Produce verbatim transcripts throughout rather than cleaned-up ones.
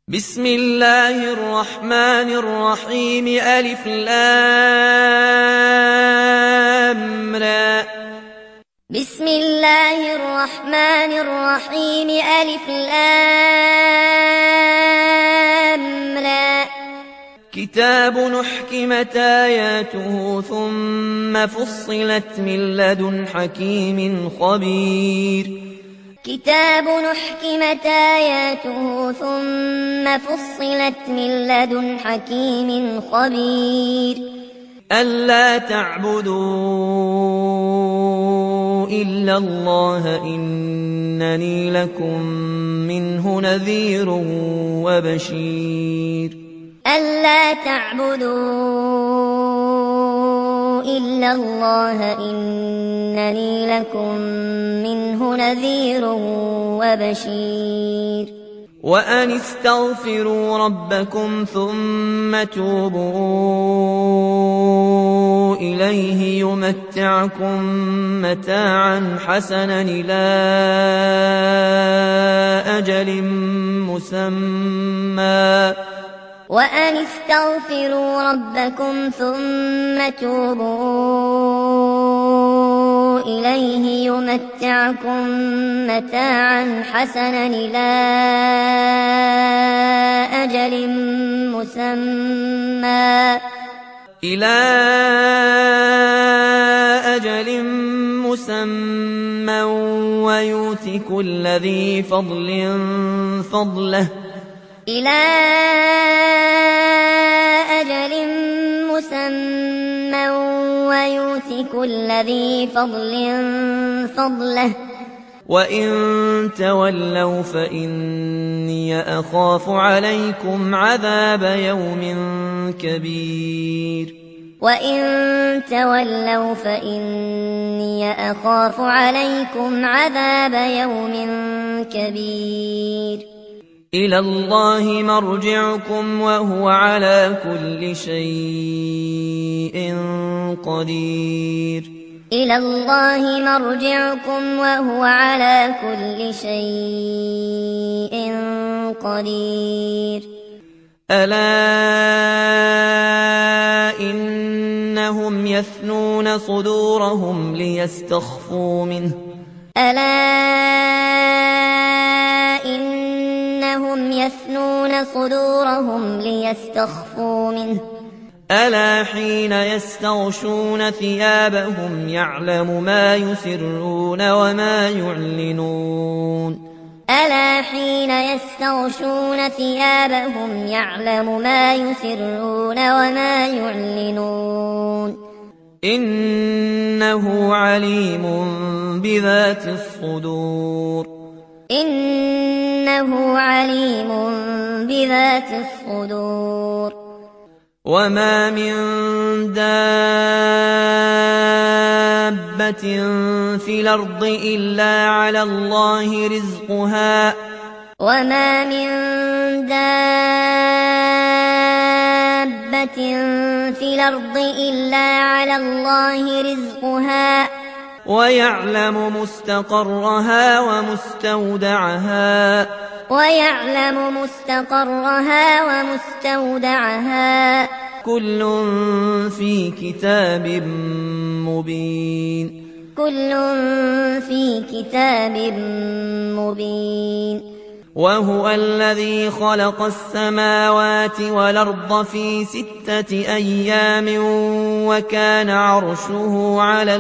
بسم الله الرحمن الرحيم ألف لام را بسم الله الرحمن الرحيم ألف لام را كتاب نحكمت آياته ثم فصلت من لدن حكيم خبير كتاب نحكمت آياته ثم فصلت من لدن حكيم خبير ألا تعبدوا إلا الله إنني لكم منه نذير وبشير ألا تعبدوا إلا الله إنني لكم منه نذير وبشير وأن استغفروا ربكم ثم توبوا إليه يمتعكم متاعا حسنا إلى أجل مسمى وأن استغفروا ربكم ثم توبوا إليه يمتعكم متاعا حسنا إلى أجل مسمى إلى أجل مسمى ويؤت كل ذي فضل فضله إلى أجل مسمى ويؤت كل ذي فضل فضله وإن تولوا فإني أخاف عليكم عذاب يوم كبير وإن تولوا فإني أخاف عليكم عذاب يوم كبير إلى الله مرجعكم وهو على كل شيء قدير إلى الله مرجعكم وهو على كل شيء قدير ألا إنهم يثنون صدورهم ليستخفوا منه ألا إنهم يثنون صدورهم ليستخفوا منه ألا حين يستغشون ثيابهم يعلم ما يسرون وما يعلنون ألا حين يستغشون ثيابهم يعلم ما يسرون وما يعلنون إنه عليم بذات الصدور إنه عليم بذات الصدور وما من دابة في الأرض إلا على الله رزقها وما من دابة في الأرض إلا على الله رزقها ويعلم مستقرها ومستودعها ويعلم مستقرها ومستودعها كل في كتاب مبين كل في كتاب مبين وهو الذي خلق السماوات والأرض في ستة أيام وكان عرشه على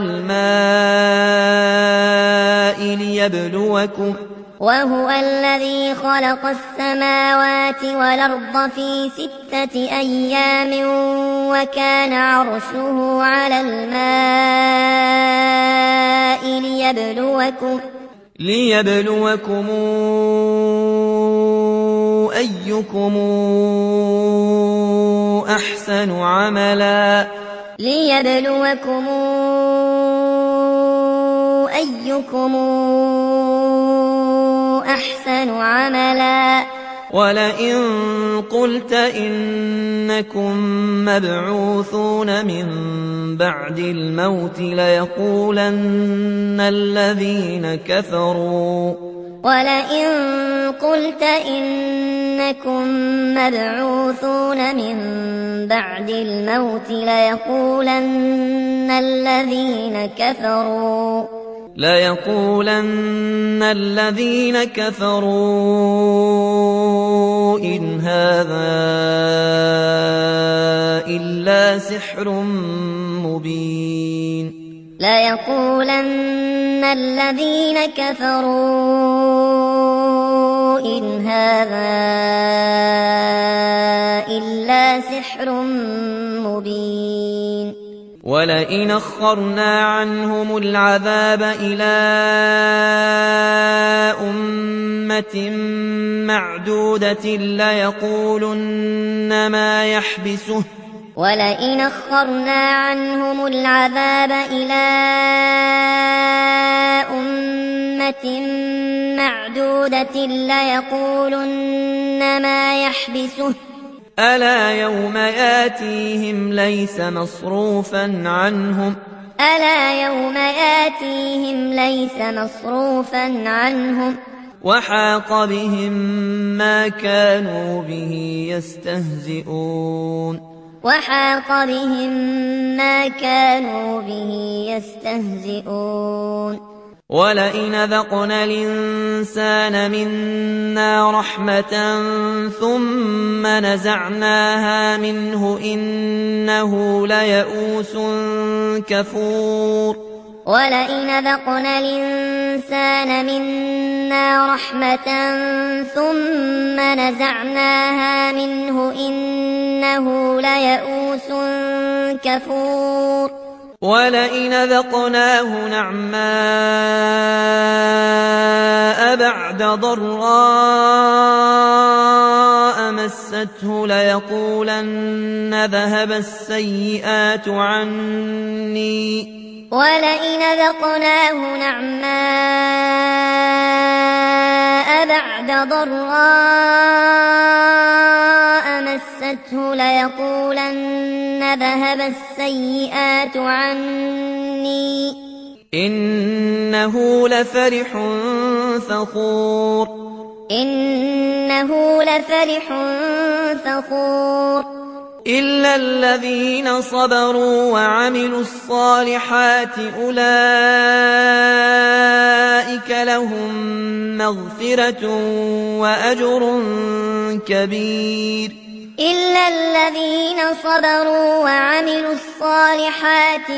الماء ليبلوكم وهو الذي خلق السماوات والأرض في ستة أيام وكان عرشه على الماء ليبلوكم ليبلوكم أيكم أحسن عملا ليبلوكم أيكم أحسن عملا ولئن قلت إنكم مبعوثون من بعد الموت ليقولن الذين كفروا ولئن قلت إنكم مبعوثون من بعد الموت ليقولن الذين كفروا ليقولن الذين كفروا إن هذا إلا سحر مبين ليقولن الذين كفروا إن هذا إلا سحر مبين ولئن أخرنا عنهم العذاب إلى أمة معدودة ليقولن ما يحبسه ولئن أخرنا عنهم العذاب إلى أمة معدودة ليقولن ما يحبسه ألا يوم ياتيهم ليس مصروفا عنهم ألا يوم ياتيهم ليس مصروفا عنهم وحاق بهم ما كانوا به يستهزئون وحاق بهم ما كانوا به يستهزئون ولئن ذقنا الإنسان منا رحمة ثم نزعناها منه إنه ليئوس كفور ولئن ذقنا الإنسان منا رحمة ثم نزعناها منه إنه ليئوس كفور ولئن ذقناه نعماء بعد ضراء مسته ليقولن ذهب السيئات عني ولئن ذقناه نعماء بعد ضراء مسته ليقولن ذهب السيئات عني إنه لفرح فخور إنه لفرح فخور إلا الذين صبروا وعملوا الصالحات أولئك لهم مغفرة وأجر كبير إلا الذين صبروا وعملوا الصالحات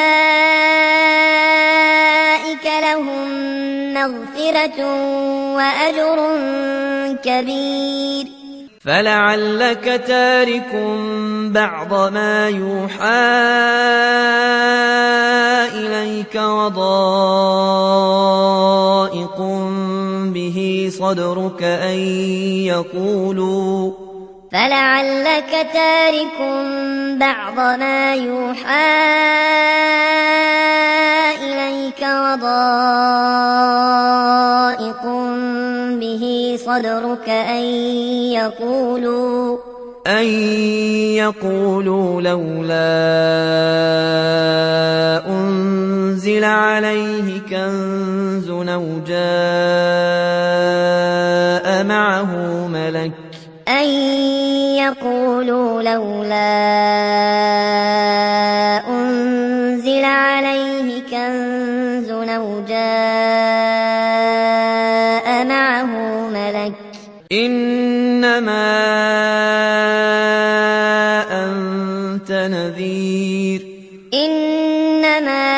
أولئك لهم مغفرة وأجر كبير فلعلك تارك بعض ما يوحى إليك وضائق به صدرك أن يقولوا فلعلك تارك بعض ما يوحى إليك وضائق به صدرك أن يقولوا أن يقولوا لولا أنزل عليه كنز أو جاء معه ملك أن يقولوا لولا أنزل عليه كنز أو جاء معه ملك إنما أنت نذير إنما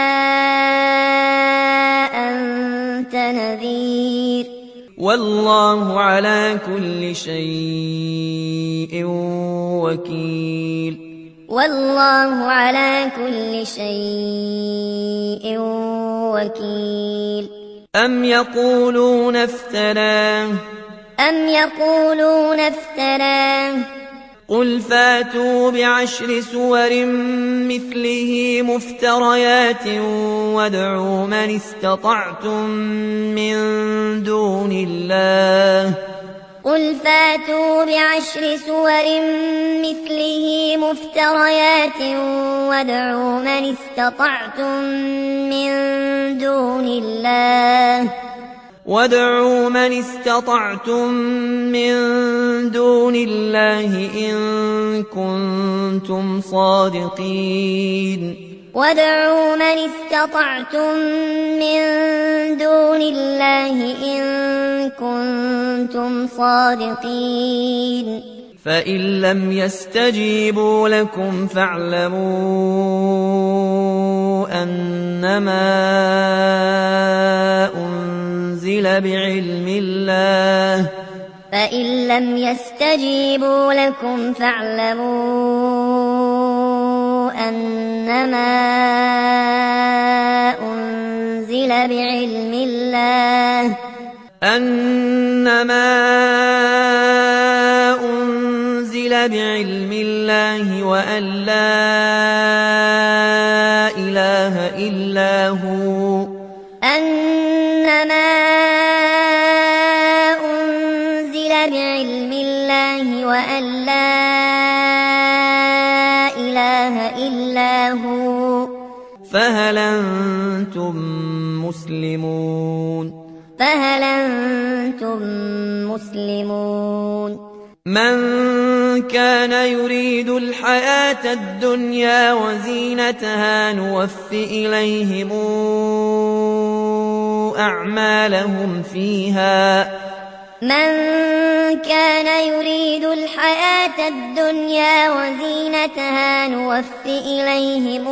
أنت نذير والله على كل شيء وكيل والله على كل شيء وكيل أم يقولون افتراه أم يقولون افتراه قل فاتوا بعشر سور مثله مفتريات وادعوا من استطعتم من دون الله قل فاتوا بعشر سور مثله مفتريات وادعوا من استطعتم من دون الله وادعوا من استطعتم من دون الله إن كنتم صادقين وادعوا من استطعتم من دون الله إن كنتم صادقين فإن لم يستجيبوا لكم فاعلموا أنما أنزل بعلم الله فإن لم يستجيبوا لكم فاعلموا أنما أنزل بعلم الله أنما أنزل بعلم الله وأن لا إله إلا هو أنما أنزل بعلم الله وأن لا إله إلا هو فهل أنتم مسلمون فهل أنتم مسلمون من كان يريد الحياة الدنيا وزينتها نوف إليهم أعمالهم فيها من كان يريد الحياة الدنيا وزينتها نوف إليهم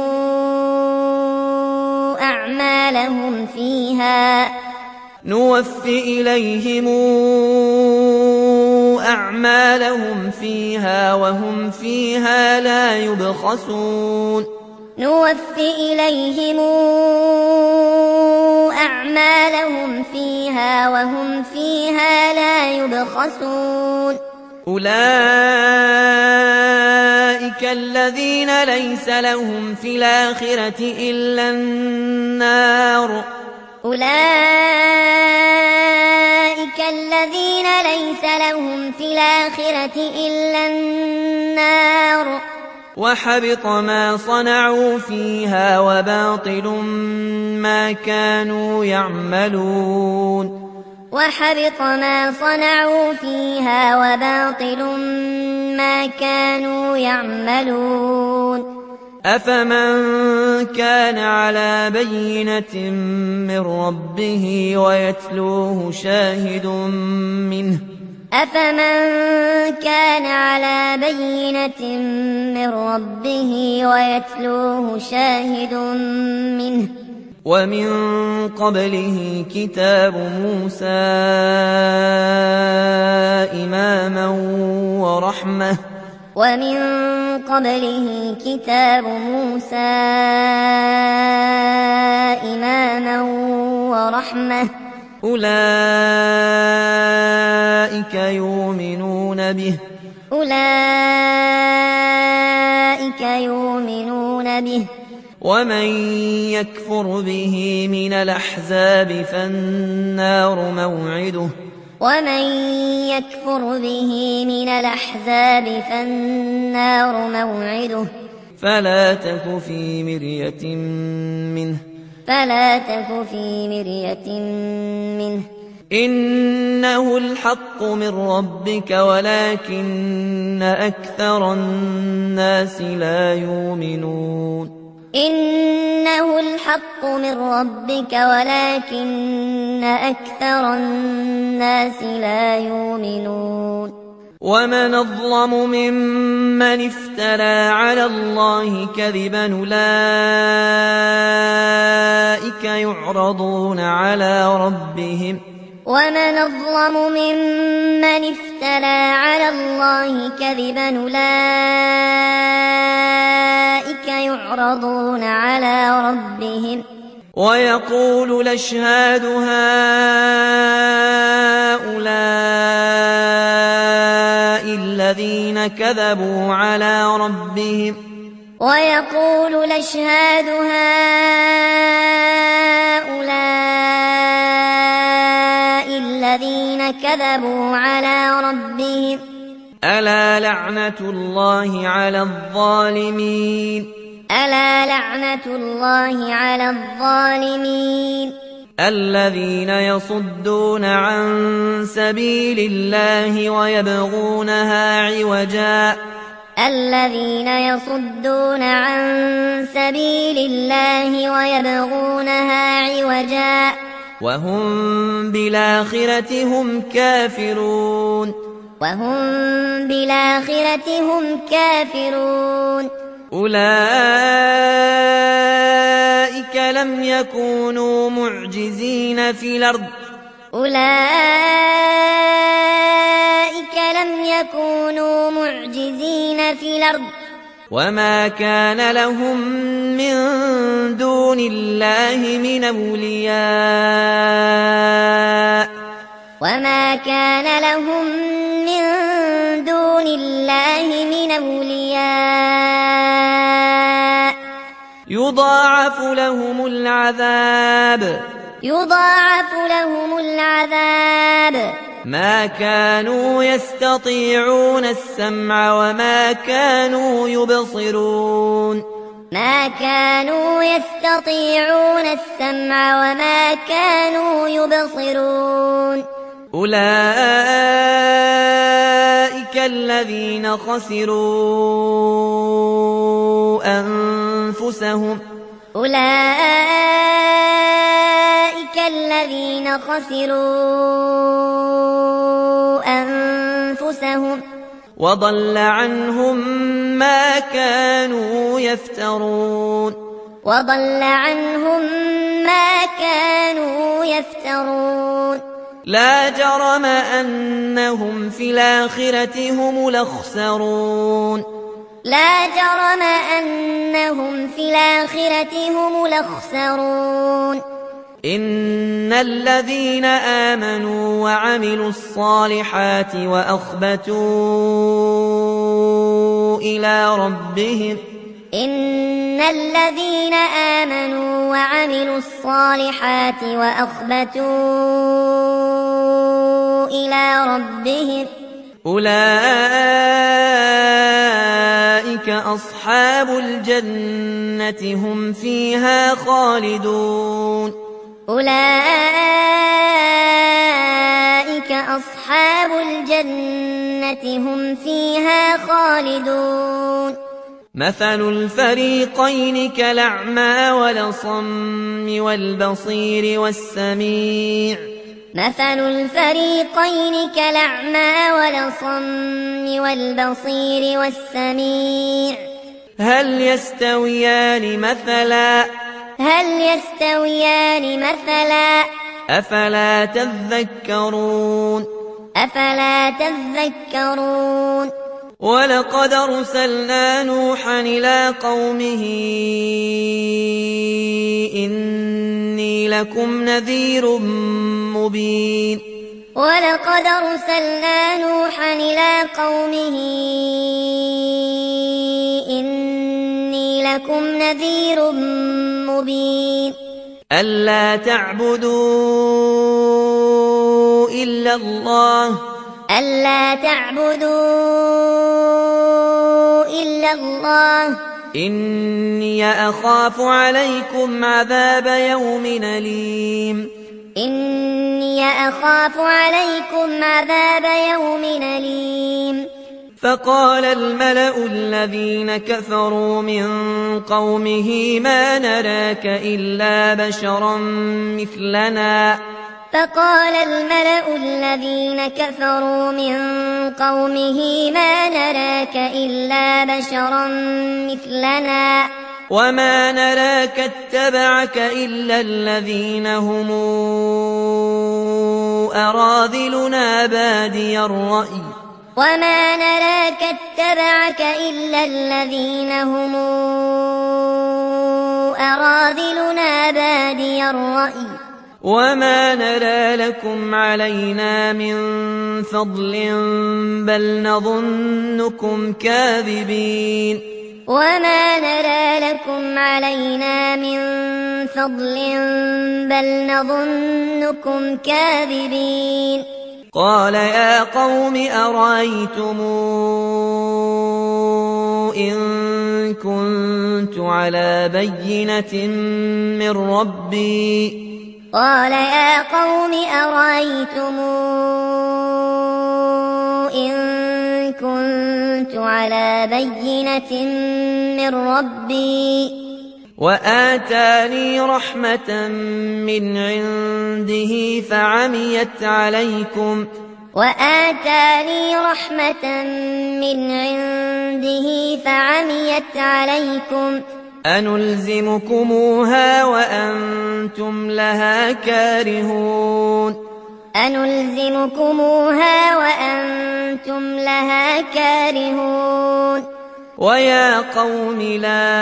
أعمالهم فيها نوف إليهم أعمالهم فيها وهم فيها لا يبخسون نوف إليهم أعمالهم فيها وهم فيها لا يبخسون أولئك الذين ليس لهم في الآخرة إلا النار أولئك الذين ليس لهم في الآخرة إلا النار وحبط ما صنعوا فيها وباطل ما كانوا يعملون وحبط ما صنعوا فيها وباطل ما كانوا يعملون أفمن كان على بينة من ربه ويتلوه شاهد منه أفمن كان على بينة من ربه ويتلوه شاهد منه ومن قبله كتاب موسى إماما ورحمة ومن قبله كتاب موسى إماما ورحمة أولئك يؤمنون به أولئك يؤمنون به ومن يكفر به من الأحزاب فالنار موعده ومن يكفر به من الأحزاب فالنار موعده فلا تك في مرية منه فلا تك في مرية منه إنه الحق من ربك ولكن أكثر الناس لا يؤمنون إنه الحق من ربك ولكن أكثر الناس لا يؤمنون ومن أظلم ممن افترى على الله كذبا أولئك يعرضون على ربهم ومن أظلم ممن افترى على الله كذبا أولئك يعرضون على ربهم ويقول الأشهاد هؤلاء الذين كذبوا على ربهم ويقول الأشهاد هؤلاء الذين كذبوا على ربهم ألا لعنة الله على الظالمين ألا لعنة الله على الظالمين الذين يصدون عن سبيل الله ويبغونها عوجا الذين يصدون عن سبيل الله ويبغونها عوجا وهم بالآخرة هم كافرون وهم بالآخرة هم كافرون أولئك لم يكونوا معجزين في الأرض أولئك لم يكونوا معجزين في الأرض وما كان لهم من دون الله من أولياء وما كان لهم من دون الله من أولياء يضاعف لهم العذاب يضاعف لهم العذاب ما كانوا يستطيعون السمع وما كانوا يبصرون ما كانوا يستطيعون السمع وما كانوا يبصرون أولئك الذين خسروا أنفسهم أولئك الذين خسروا أنفسهم وضل عنهم ما كانوا يفترون وضل عنهم ما كانوا يفترون لا جرم أنهم في الآخرة هم الأخسرون لا جرم أنهم في الآخرة هم الأخسرون إن الذين آمنوا وعملوا الصالحات وأخبتوا إلى ربهم إن الذين آمنوا وعملوا الصالحات وأخبتوا إلى ربهم أولئك أصحاب الجنة هم فيها خالدون أولئك أصحاب الجنة هم فيها خالدون مثل الفريقين كالأعمى والأصم والبصير والسميع مثل الفريقين كالأعمى والأصم والبصير والسميع هل يستويان مثلا هل يستويان مثلا أفلا تذكرون أفلا تذكرون ولقد أرسلنا نوحا إلى قومه إني لكم نذير مبين ولقد أرسلنا نوحا إلى قومه إني لكم نذير مبين ألا تعبدوا إلا الله ألا تعبدوا إلا الله إني أخاف عليكم عذاب يوم أليم إني أخاف عليكم عذاب يوم أليم فقال الملأ الذين كفروا من قومه ما نراك إلا بشرا مثلنا فقال الملأ الذين كفروا من قومه ما نراك إلا بشرا مثلنا وما نراك اتبعك إلا الذين هم أراذلنا بادي الرأي وما نراك اتبعك إلا الذين هم أراذلنا بادي الرأي وما نرى لكم علينا من فضل بل نظنكم كاذبين وما نرى لكم علينا من فضل بل نظنكم كاذبين قال يا قوم أرأيتم إن كنت على بينة من ربي قال يا قوم أرأيتم إن كنت على بينة من ربي وآتاني رحمة من عنده فعميت عليكم وآتاني رحمة من عنده فعميت عليكم أنلزمكموها وأنتم لها كارهون أنلزمكموها وأنتم لها كارهون ويا قوم لا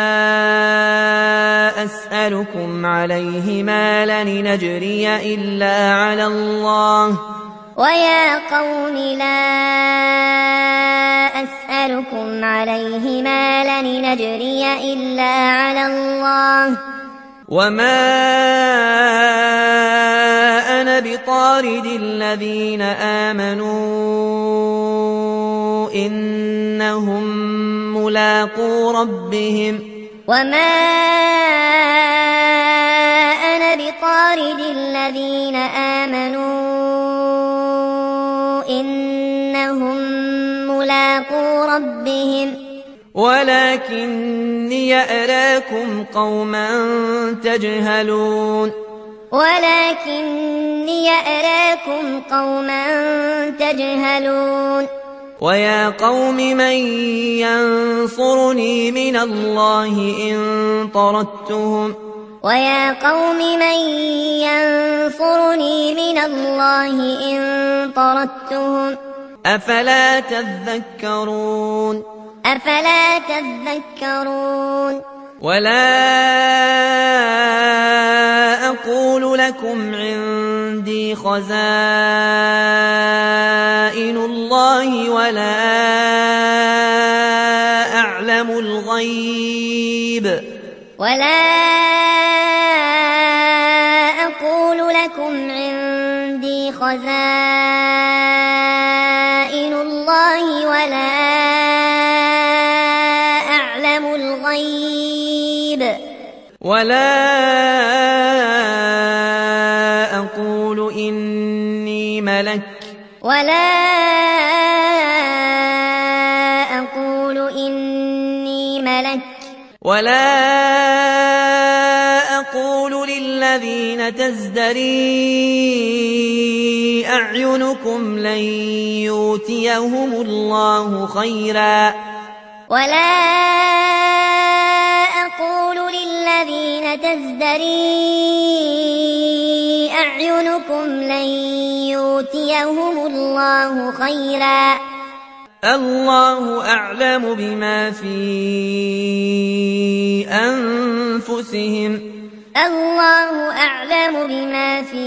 أسألكم عليه مالا إن أجري إلا على الله ويا قوم لا أسألكم عليه مالا إن أجري إلا على الله وما أنا بطارد الذين آمنوا إنهم ملاقو ربهم وما أنا بطارد الذين آمنوا إنهم ملاقو ربهم ولكني أراكم قوما تجهلون ولكني أراكم قوما تجهلون ويا قوم من ينصرني من الله إن طردتهم ويا قوم من ينصرني من الله إن طردتهم أفلا تذكرون أفلا تذكرون ولا أقول لكم عندي خزائن الله ولا أعلم الغيب ولا أقول لكم عندي خزائن الله ولا أعلم الغيب ولا أقول إني ملك ولا أقول إني ملك ولا أقول للذين تزدري أعينكم لن يؤتيهم الله خيرا ولا أقول للذين تزدري أعينكم لن يؤتيهم الله خيرا الله أعلم بما في أنفسهم الله أعلم بما في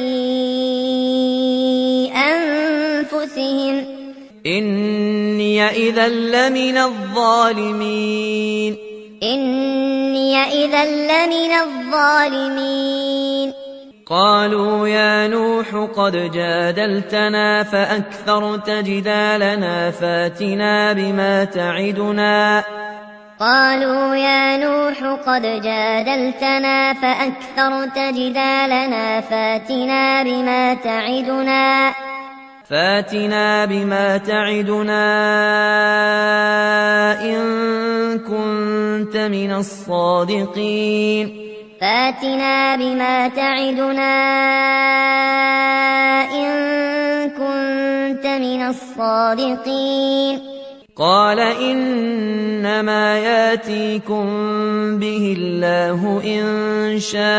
أنفسهم إني إذا لمن الظالمين إني إذا لمن الظالمين قالوا يا نوح قد جادلتنا فأكثرت جدالنا فاتنا بما تعدنا قالوا يا نوح قد جادلتنا فأكثرت جدالنا فاتنا بما تعدنا فاتنا بما تعدنا إن كنت من الصادقين فاتنا بما تعدنا إن كنت من الصادقين قال إنما ياتيكم به الله إن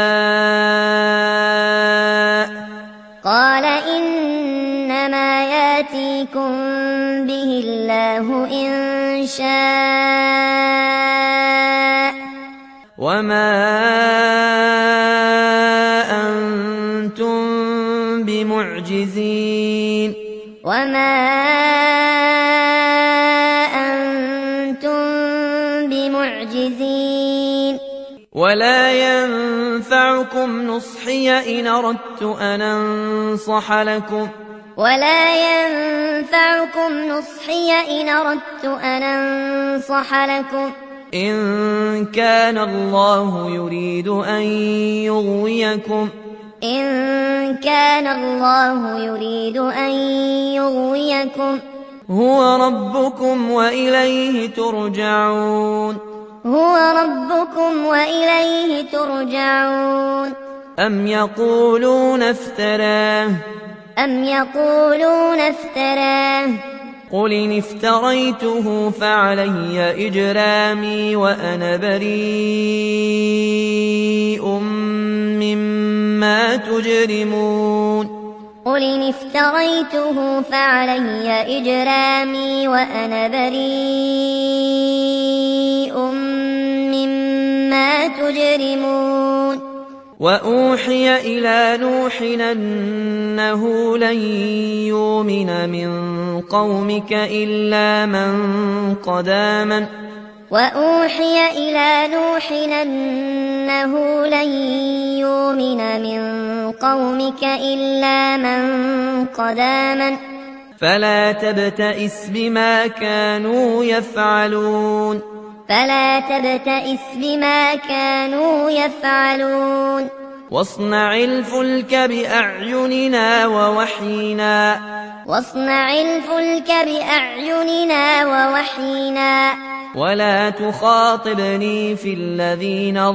شاء قال إنما ياتيكم به الله إن شاء وما أنتم بمعجزين وما أنتم بمعجزين ولا ينفعكم نصحي إن أردت أن أنصح لكم ولا ينفعكم نصحي إن أردت أن أنصح لكم إن كان الله يريد أن يغويكم إن كان الله يريد أن يغويكم هو ربكم وإليه ترجعون هو ربكم وإليه ترجعون أم يقولون افتراه أم يقولون افتراه قل إن افتريته فعلي إجرامي وأنا بريء مما تجرمون قل إن افتريته فعلي إجرامي وأنا بريء مما تجرمون وأوحي إلى نوح أنه لن يؤمن من قومك إلا من قد آمن وأوحي إلى نوح أنه لن يؤمن من قومك إلا من قد آمن فلا تبتئس بما كانوا يفعلون فلا تبتئس بما كانوا يفعلون واصنع الفلك بأعيننا ووحينا واصنع الفلك بأعيننا ووحينا ولا تخاطبني في الذين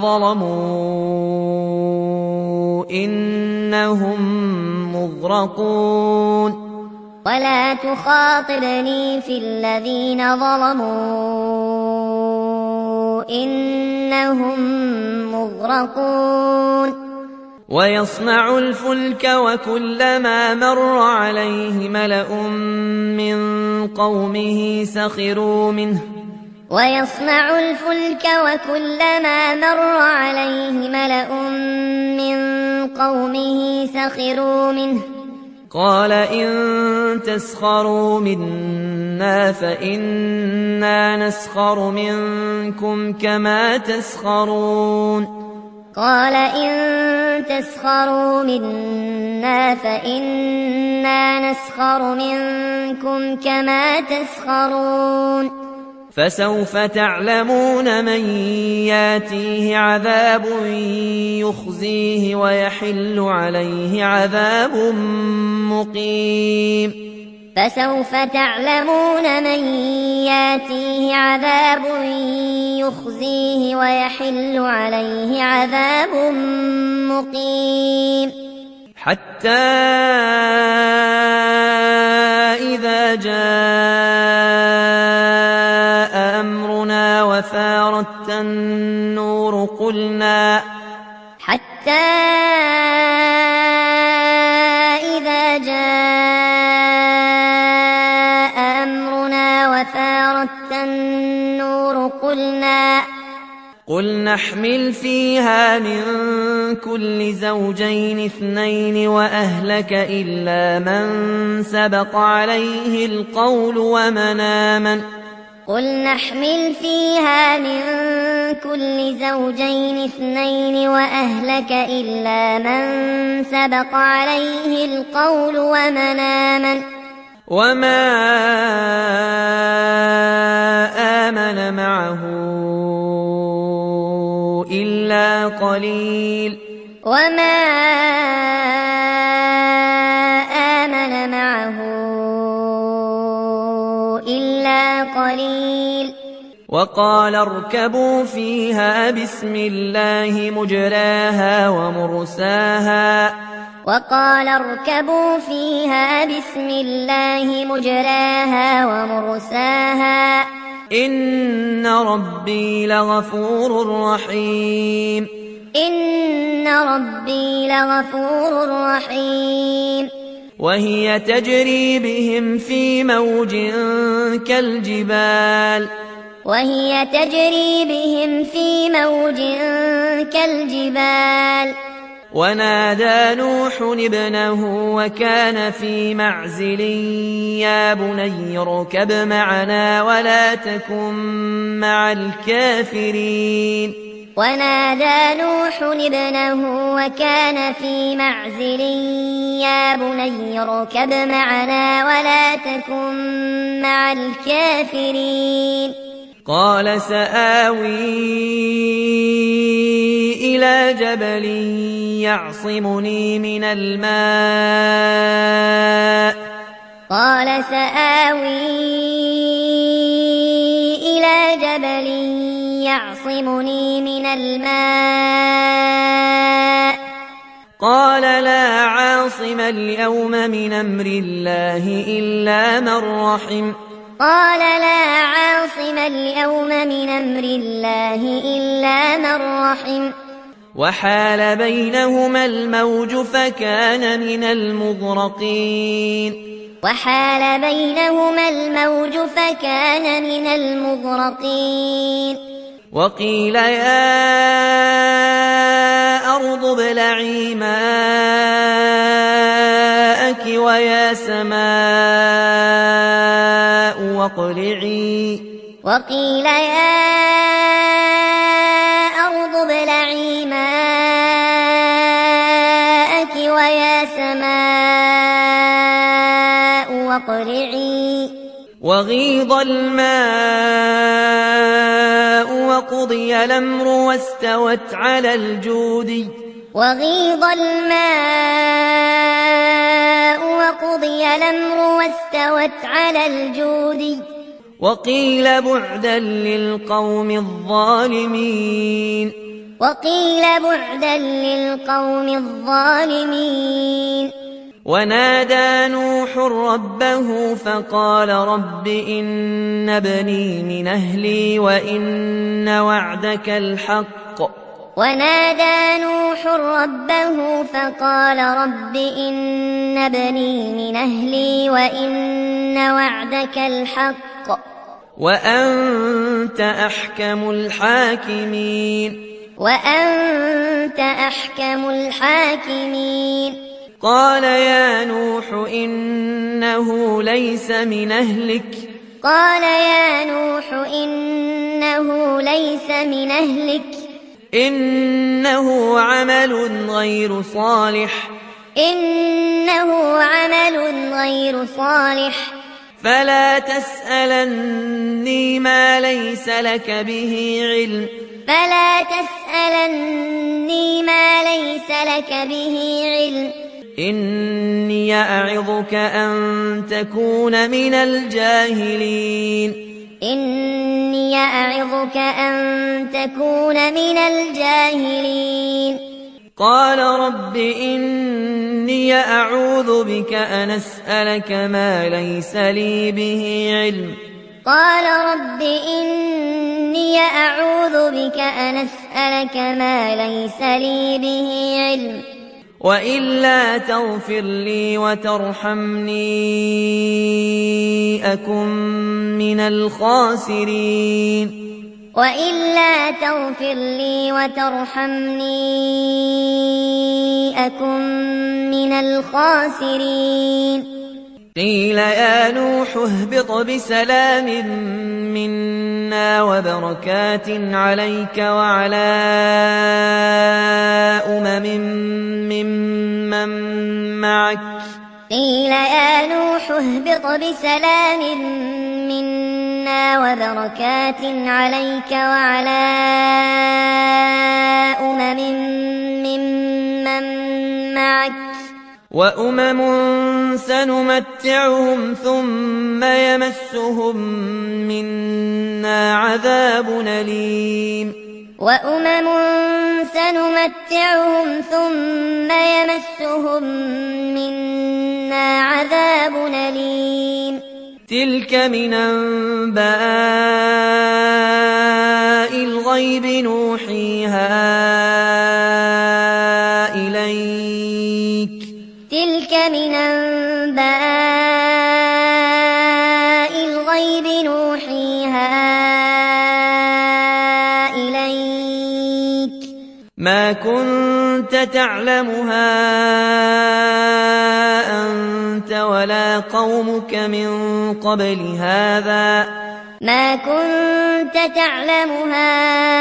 ظلموا إنهم مغرقون ولا تخاطبني في الذين ظلموا إنهم مغرقون ويصنع الفلك وكلما مر عليه ملأ من قومه سخروا منه ويصنع الفلك وكلما مر عليه ملأ من قومه سخروا منه قال إن تسخروا منا فإنا نسخر منكم كما تسخرون قال إن تسخروا منا فإنا نسخر منكم كما تسخرون فسوف تعلمون من ياتيه عذاب يخزيه ويحل عليه عذاب مقيم فسوف تعلمون من ياتيه عذاب يخزيه ويحل عليه عذاب مقيم حتى إذا جاء أمرنا وفارت النور قلنا حتى إذا جاء أمرنا وفارت النور قلنا قل نحمل فيها من كل زوجين اثنين وأهلك إلا من سبق عليه القول ومن آمن قل نحمل فيها من كل زوجين اثنين وأهلك إلا من سبق عليه القول ومن آمن وما آمن معه إلا قليل وما آمن معه إلا قليل وقال اركبوا فيها بسم الله مجراها ومرساها وقال اركبوا فيها بسم الله مجراها ومرساها إن ربي لغفور رحيم إن ربي لغفور رحيم وهي تجري بهم في موج كالجبال وهي تجري بهم في موج كالجبال ونادى نوح ابنه وكان في معزل يا بني اركب معنا ولا تكن مع الكافرين ونادى نوح ابنه وكان في معزل يا بني اركب معنا ولا تكن مع الكافرين قال سآوي إلى جبل يعصمني من الماء قال سآوي إلى جبل يعصمني من الماء قال لا عاصم اليوم من أمر الله إلا من رحم قال لا عاصم اليوم من أمر الله إلا من رحم وحال بينهما الموج فكان من المغرقين وحال بينهما الموج فكان من المغرقين وقيل يا أرض ابلعي ماءك ويا سماء واقلعي وقيل يا أرض ابلعي ماءك ويا سماء واقلعي وغيض الماء وقضي الأمر واستوت على الجودي وغيض الماء وقضي الأمر واستوت على الجودي وقيل بعدا للقوم الظالمين وقيل بعدا للقوم الظالمين ونادى نوح ربه فقال رب إن ابني من أهلي وإن وعدك الحق ونادى نوح ربه فقال رب إن ابني من أهلي وإن وعدك الحق وأنت أحكم الحاكمين وأنت أحكم الحاكمين قال يا نوح إنه ليس من أهلك قال يا نوح إنه ليس من أهلك إنه عمل غير صالح إنه عمل غير صالح فلا تسألني ما ليس لك به علم فلا تسألني ما ليس لك به علم إني أعظك أن تكون من الجاهلين إني أعظك أن تكون من الجاهلين قال رب إني أعوذ بك أن أسألك ما ليس لي به علم قال رب إني أعوذ بك أن أسألك ما ليس لي به علم وإلا تغفر لي وترحمني أكن من الخاسرين وإلا تغفر لي وترحمني أكن من الخاسرين قيل يا نوح اهبط بسلام منا وبركات عليك وعلى أمم ممن معك قيل يا نوح اهبط بسلام منا وبركات عليك وعلى أمم ممن معك وأمم سنمتعهم ثم يمسهم منا عذاب أليم وأمم سنمتعهم ثم يمسهم منا عذاب أليم تلك من أنباء الغيب نوحيها إليك تلك من أنباء الغيب نوحيها إليك ما كنت تعلمها أنت ولا قومك من قبل هذا ما كنت تعلمها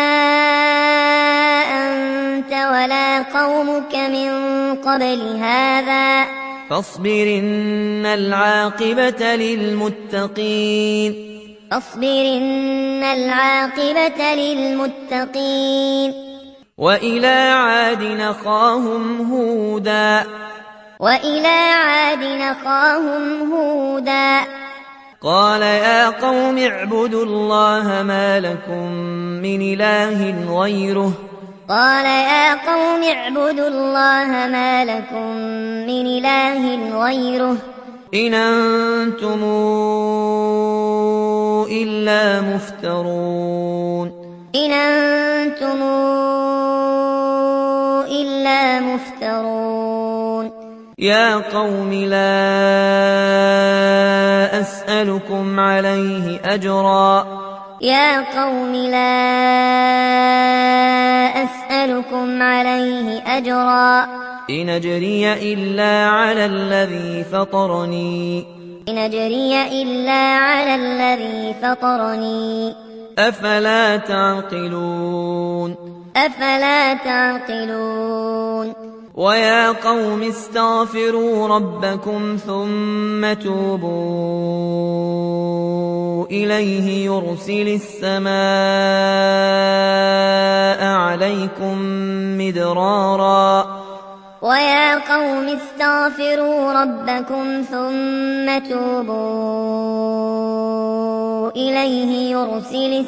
أنت ولا قومك من قبل هذا فاصبر إن العاقبة للمتقين فاصبر إن العاقبة للمتقين وإلى عاد أخاهم هودا وإلى عاد أخاهم هودا قال يا قوم اعبدوا الله ما لكم من إله غيره قال يا قوم اعبدوا الله ما لكم من إله غيره إن أنتم إلا مفترون إن أنتم إلا مفترون يا قوم لا أسألكم عليه أجرا يا قوم لا أسألكم عليه أجرا إن أجري إلا على الذي فطرني إن أجري إلا على الذي فطرني أفلا تعقلون أفلا تعقلون ويا قوم استغفروا ربكم ثم توبوا إليه يرسل السماء عليكم مدرارا ويا قوم استغفروا ربكم ثم توبوا إليه يرسل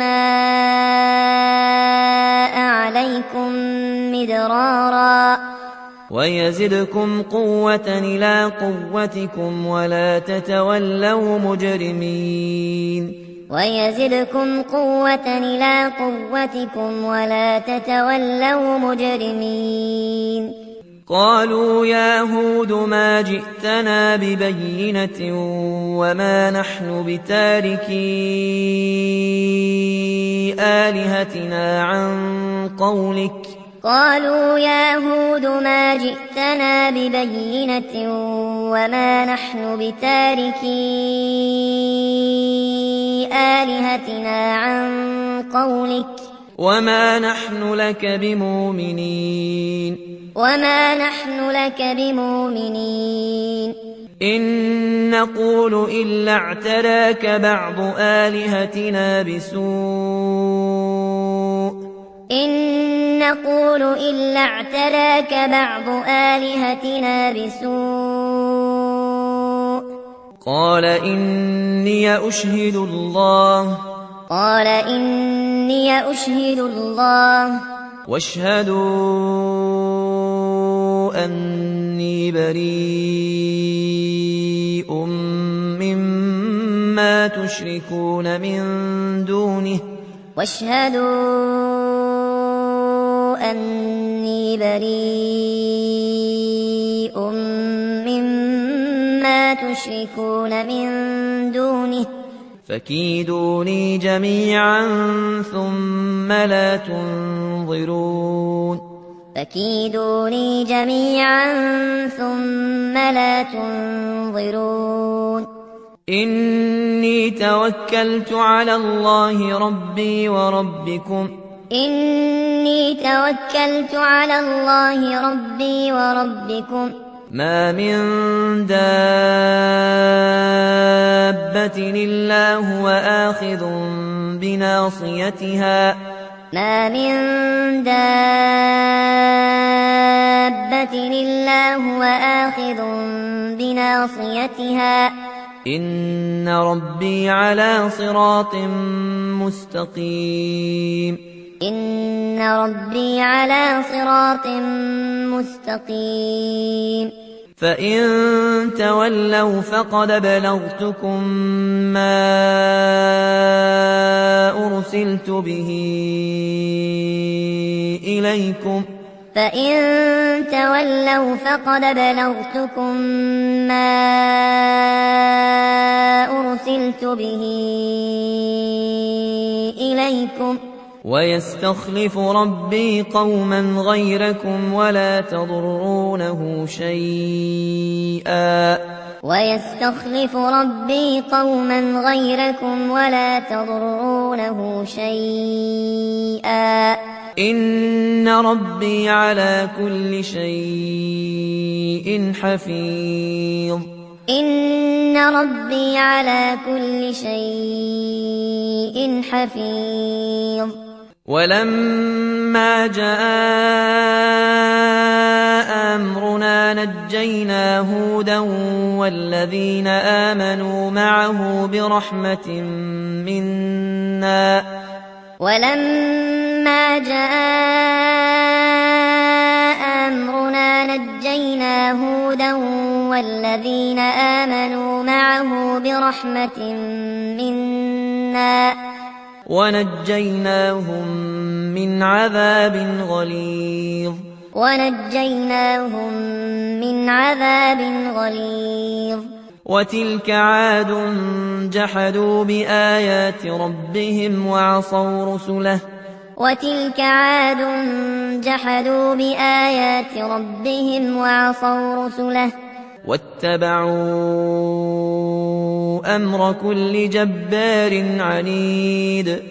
السماء عليكم مدرارا ويزدكم قوة إلى قوتكم ولا تتولوا مجرمين ويزدكم قوة إلى قوتكم ولا تتولوا مجرمين قالوا يا هود ما جئتنا ببينة وما نحن بتاركي آلهتنا عن قولك قالوا يا هود ما جئتنا ببينة وما نحن بتاركي آلهتنا عن قولك وما نحن لك بمؤمنين وما نحن لك بمؤمنين إن نقول إلا اعتراك بعض آلهتنا بسوء إن نقول إلا اعتراك بعض آلهتنا بسوء قال إني أشهد الله قال إني أشهد الله واشهدوا أني بريء مما تشركون من دونه واشهدوا أني بريء مما تشركون من دونه فكيدوني جميعا ثم لا تنظرون فكيدوني جميعا ثم لا تنظرون إني توكلت على الله ربي وربكم إني توكلت على الله ربي وربكم ما من دابة إلا هو آخذ بناصيتها ما من دابة إلا هو آخذ بناصيتها إن ربي على صراط مستقيم إن ربي على صراط مستقيم فإن تولوا فقد بلغتكم ما أرسلت به إليكم فإن تولوا فقد بلغتكم ما أرسلت به إليكم ويستخلف ربي قوما غيركم ولا تضرونه شيئا ويستخلف ربي قوما غيركم ولا تضرونه شيئا إن ربي على كل شيء حفيظ إن ربي على كل شيء حفيظ ولما جاء أمرنا نجينا هودا والذين آمنوا معه برحمة منا ولما جاء أمرنا نجينا هودا والذين آمنوا معه برحمة منا ونجيناهم من عذاب غليظ ونجيناهم من عذاب غليظ وتلك عاد جحدوا بآيات ربهم وعصوا رسله وتلك عاد جحدوا بآيات ربهم وعصوا رسله واتبعوا أمر كل جبار عنيد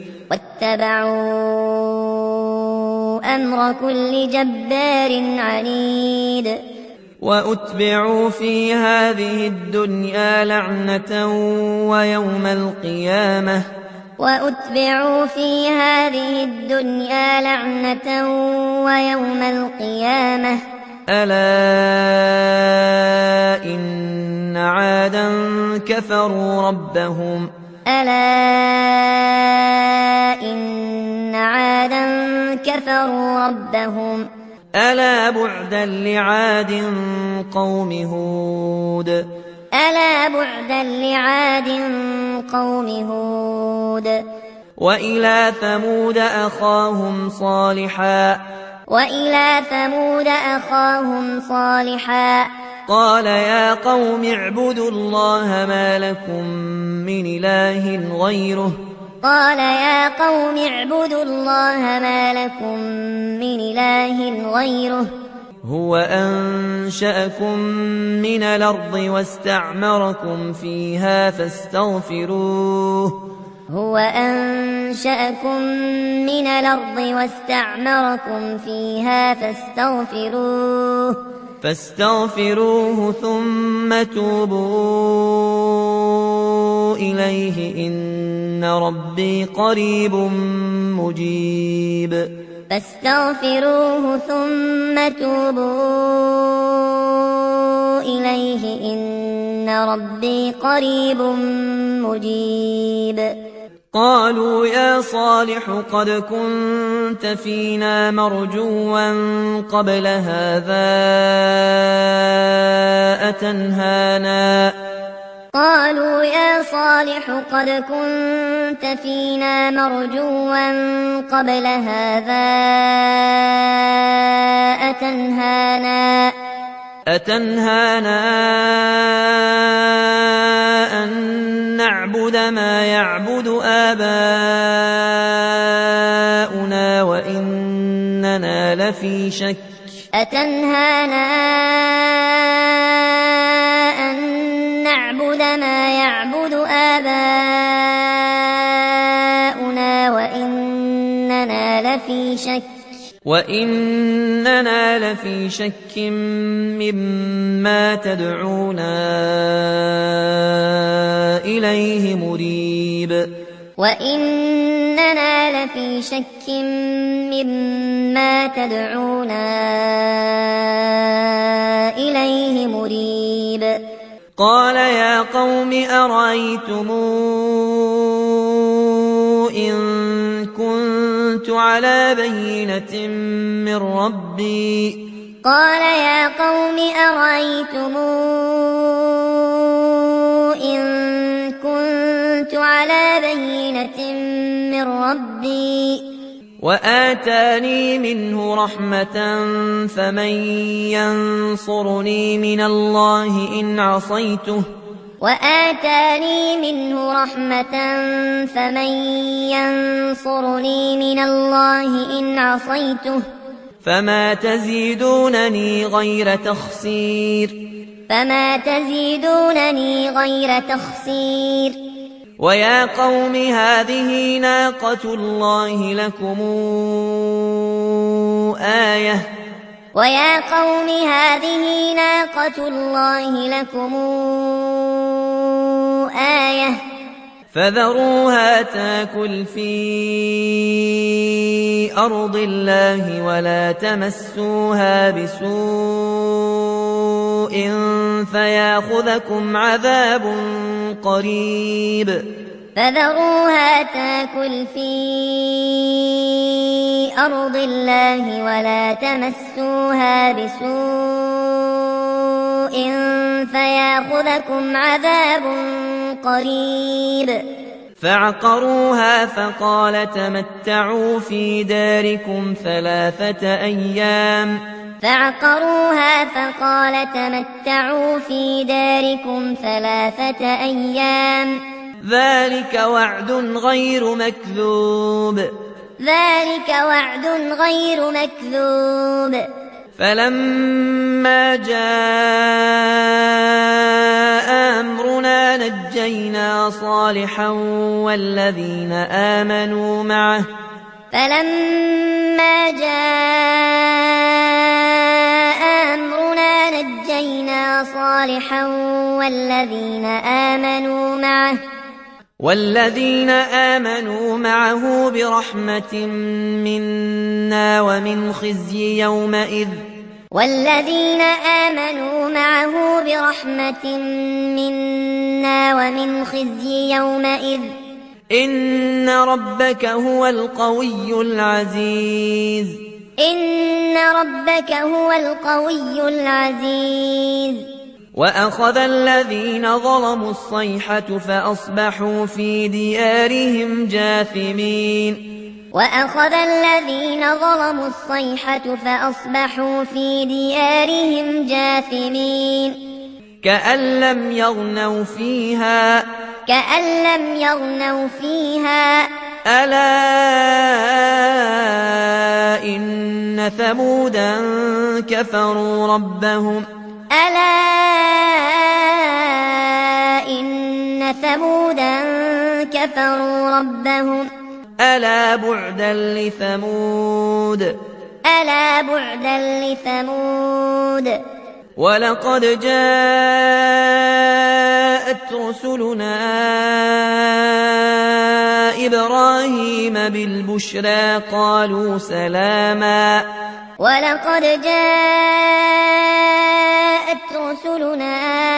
واتبعوا أمر كل جبار عنيد وأتبعوا في هذه الدنيا لعنة ويوم القيامة وأتبعوا في هذه الدنيا لعنة ويوم القيامة ألا إن عادا كفروا ربهم ألا إن عادا كفروا ربهم ألا بعدا لعاد قوم هود ألا بعدا لعاد قوم هود وإلى ثمود أخاهم صالحا وإلى ثمود أخاهم صالحا قال يا قوم اعبدوا الله ما لكم من إله غيره قال يا قوم اعبدوا الله ما لكم من إله غيره هو أنشأكم من الأرض واستعمركم فيها فاستغفروه هو أنشأكم من الأرض واستعمركم فيها فاستغفروه فاستغفروه ثم توبوا إليه إن ربي قريب مجيب فاستغفروه ثم توبوا إليه إن ربي قريب مجيب قالوا يا صالح قد كنت فينا مرجوا قبل هذا أتنهانا قالوا يا صالح قد كنت فينا مرجوا قبل هذا أتنهانا أتنهانا أن نعبد ما يعبد آباؤنا وإننا لفي شك أتنهانا أن نعبد ما يعبد آباؤنا وإننا لفي شك وإننا لفي شك مما تدعونا إليه مريب وإننا لفي شك مما تدعونا إليه مريب قال يا قوم أرأيتم إن كنت على بينة من ربي قال يا قوم أرأيتم إن كنت على بينة من ربي وآتاني منه رحمة فمن ينصرني من الله إن عصيته وآتاني منه رحمة فمن ينصرني من الله إن عصيته فما تزيدونني غير تخسير فما تزيدونني غير تخسير ويا قوم هذه ناقة الله لكم آية ويا قوم هذه ناقة الله لكم آية فذروها تاكل في أرض الله ولا تمسوها بسوء فياخذكم عذاب قريب فذروها تاكل في أرض الله ولا تمسوها بسوء فياخذكم عذاب قريب فعقروها فقال تمتعوا في داركم ثلاثة أيام فعقروها فقال تمتعوا في داركم ثلاثة أيام ذلك وعد غير مكذوب ذلك وعد غير مكذوب فلما جاء أمرنا نجينا صالحا والذين آمنوا معه فلما جاء أمرنا نجينا صالحا والذين آمنوا معه والذين آمنوا معه برحمة منا ومن خزي يومئذ والذين آمنوا معه برحمة منا ومن خزي يومئذ إن ربك هو القوي العزيز إن ربك هو القوي العزيز وأخذ الذين ظلموا الصيحة فأصبحوا في ديارهم جاثمين وأخذ الذين ظلموا الصيحة فأصبحوا في ديارهم جاثمين كأن لم يغنوا فيها كأن لم يغنوا فيها ألا إن ثمودا كفروا ربهم ألا إن ثمودا كفروا ربهم ألا بعدا لثمود ألا بعدا لثمود ولقد جاءت رسلنا إبراهيم بالبشرى قالوا سلاما ولقد جاءت رسلنا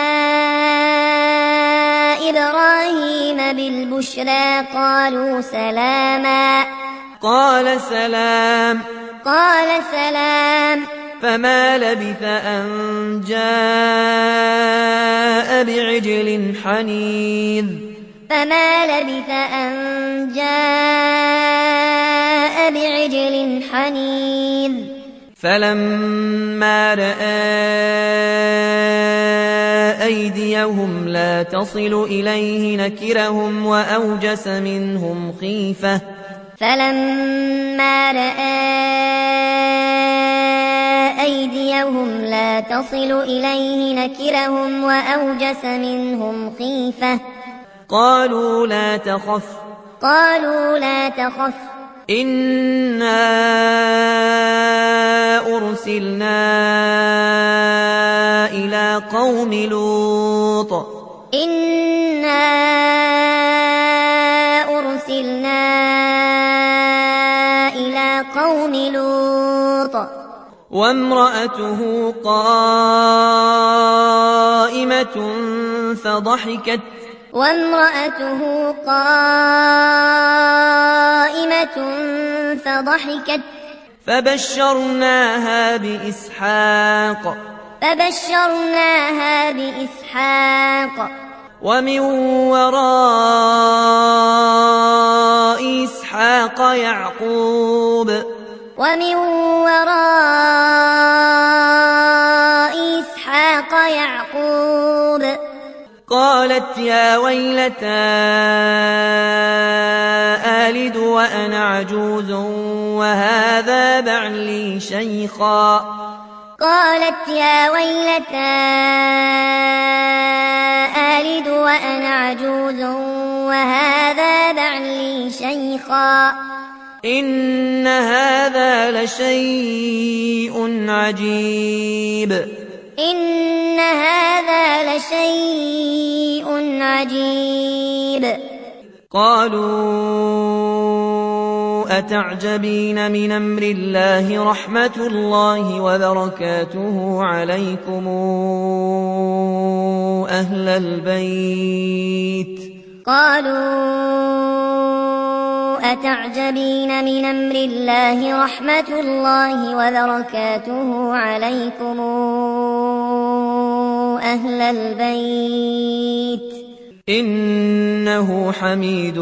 إبراهيم بالبشرى قالوا سلاما قال سلام قال سلام فما لبث أن جاء بعجل حنيذ فما لبث أن جاء بعجل حنيذ فلما رأى أيديهم لا تصل إليه نكرهم وأوجس منهم خيفة فلما رأى أيديهم لا تصل إليه نكرهم وأوجس منهم خيفة قالوا لا تخف قالوا لا تخف إنا أرسلنا إلى قوم لوط إنا أرسلنا إلى قوم لوط وامرأته قائمة فضحكت وامرأته قائمة فضحكت فبشرناها بإسحاق فبشرناها بإسحاق ومن وراء إسحاق يعقوب ومن وراء إسحاق يعقوب قالت يا ويلتى آلد وأنا عجوز وهذا بعلي شيخا قالت يا ويلتى آلد وأنا عجوز وهذا بعلي شيخا إن هذا لشيء عجيب إن هذا لشيء عجيب قالوا أتعجبين من أمر الله رحمة الله وبركاته عليكم أهل البيت قالوا أتعجبين من أمر الله رحمة الله وبركاته عليكم أهل البيت إنه حميد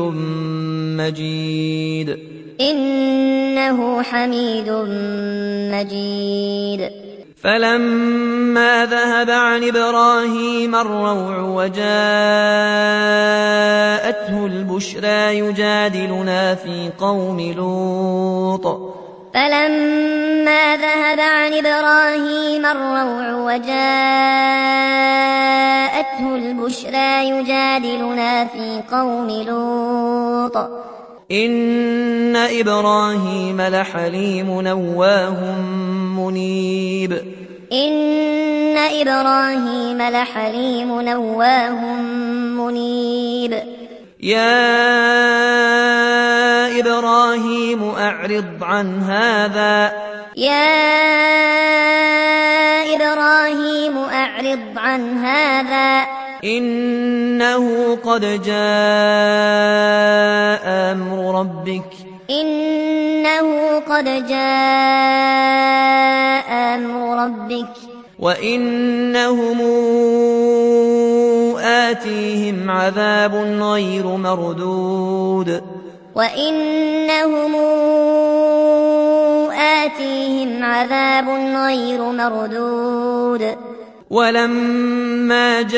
مجيد إنه حميد مجيد فلما ذهب عن إبراهيم الروع وجاءته البشرى يجادلنا في قوم لوط فلما ذهب عن إبراهيم الروع وجاءته البشرى يجادلنا في قوم لوط إن إبراهيم لحليم أواه منيب إن إبراهيم لحليم أواه منيب يا إبراهيم أعرض عن هذا يا إبراهيم أعرض عن هذا إنه قد جاء أمر ربك إنه قد جاء أمر ربك وإنهم آتيهم عذاب غير مردود وإنهم آتيهم عذاب غير مردود ولما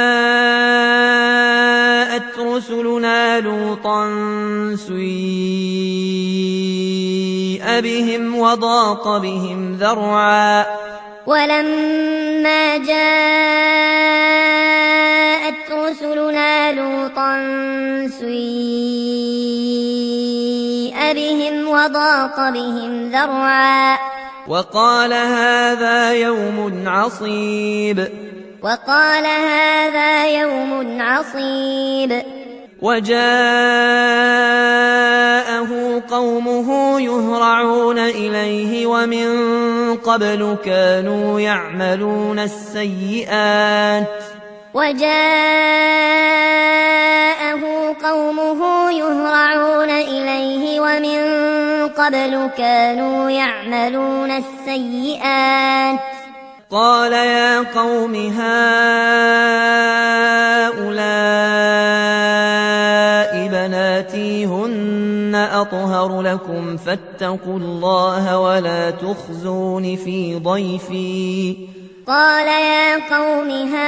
جاءت رسلنا لوطا سيء بهم وضاق بهم ذرعا ولما جاءت رسلنا لوطا سيء بهم وضاق بهم ذرعا وقال هذا يوم عصيب وقال هذا يوم عصيب وجاءه قومه يهرعون إليه ومن قبل كانوا يعملون السيئات وجاءه قومه يهرعون إليه ومن قبل كانوا يعملون السيئات قال يا قوم هؤلاء بناتي هن أطهر لكم فاتقوا الله ولا تخزون في ضيفي قال يا قوم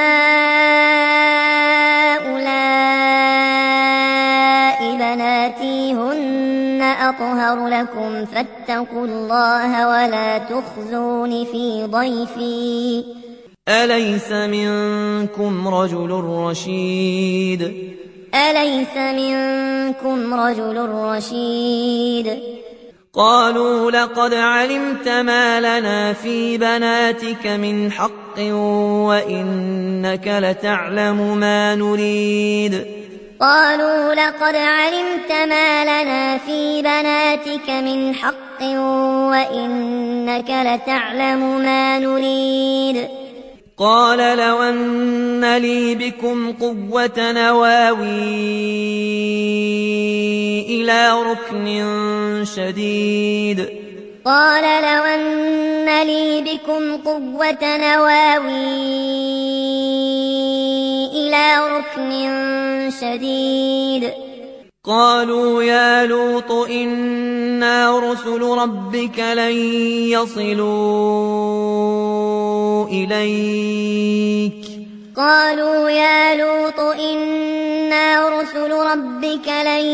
هؤلاء بناتي هن أطهر لكم فاتقوا الله ولا تخزون في ضيفي أليس منكم رجل رشيد أليس منكم رجل رشيد قالوا لقد علمت ما لنا في بناتك من حق وإنك لتعلم ما نريد قالوا لقد علمت ما لنا في بناتك من حق وإنك لتعلم ما نريد قال لو أن لي بكم قوة نواوي إلى ركن شديد قال لو أن لي بكم قوة نواوي إلى ركن شديد قالوا يا لوط إنا رسل ربك لن يصلوا إليك قالوا يا لوط إنا رسل ربك لن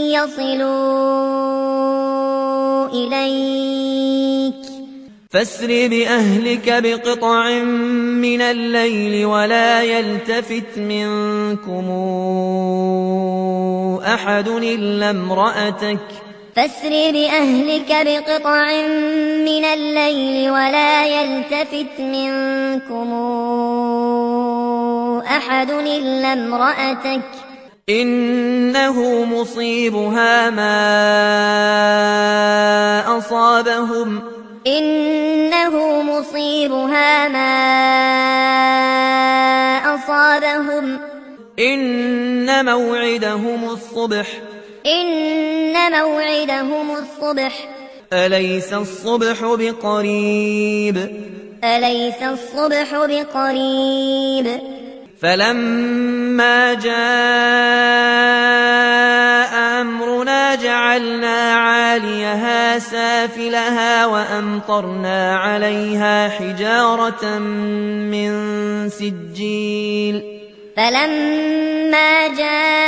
يصلوا إليك فاسر بأهلك بقطع من الليل ولا يلتفت منكم أحد إلا امرأتك فاسر بأهلك بقطع من الليل ولا يلتفت منكم أحد إلا امرأتك. إنه مصيبها ما أصابهم إنه مصيبها ما أصابهم إن موعدهم الصبح إن موعدهم الصبح أليس الصبح بقريب أليس الصبح بقريب فلما جاء أمرنا جعلنا عاليها سافلها وأمطرنا عليها حجارة من سجيل فلما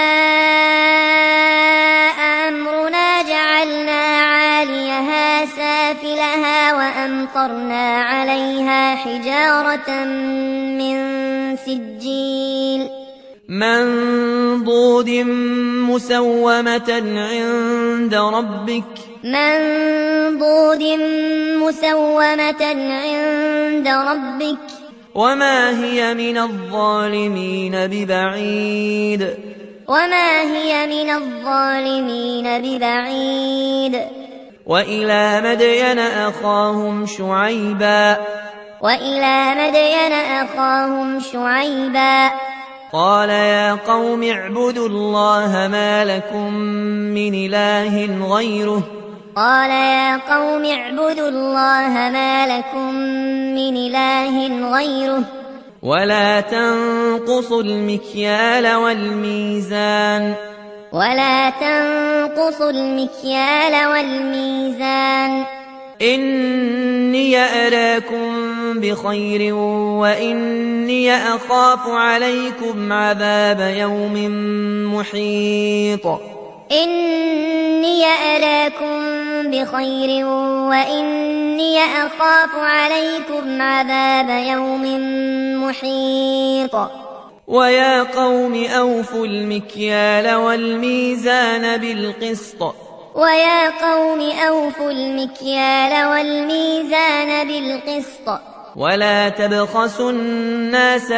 جاء أمرنا جعلنا عاليها سافلها وأمطرنا عليها حجارة من سجيل منضود مسومة عند ربك منضود مسومة عند ربك وما هي من الظالمين ببعيد وما هي من الظالمين ببعيد وإلى مدين أخاهم شعيبا وإلى مدين أخاهم شعيبا قال يا قوم اعبدوا الله ما لكم من إله غيره قال يا قوم اعبدوا الله ما لكم من إله غيره ولا تنقصوا المكيال والميزان ولا تنقصوا المكيال والميزان إني أراكم بخير وإني أخاف عليكم عذاب يوم محيط إني أراكم بخير وإني أخاف عليكم عذاب يوم محيط ويا قوم أوفوا المكيال والميزان بالقسط ويا قوم أوفوا المكيال والميزان بالقسط ولا تبخسوا الناس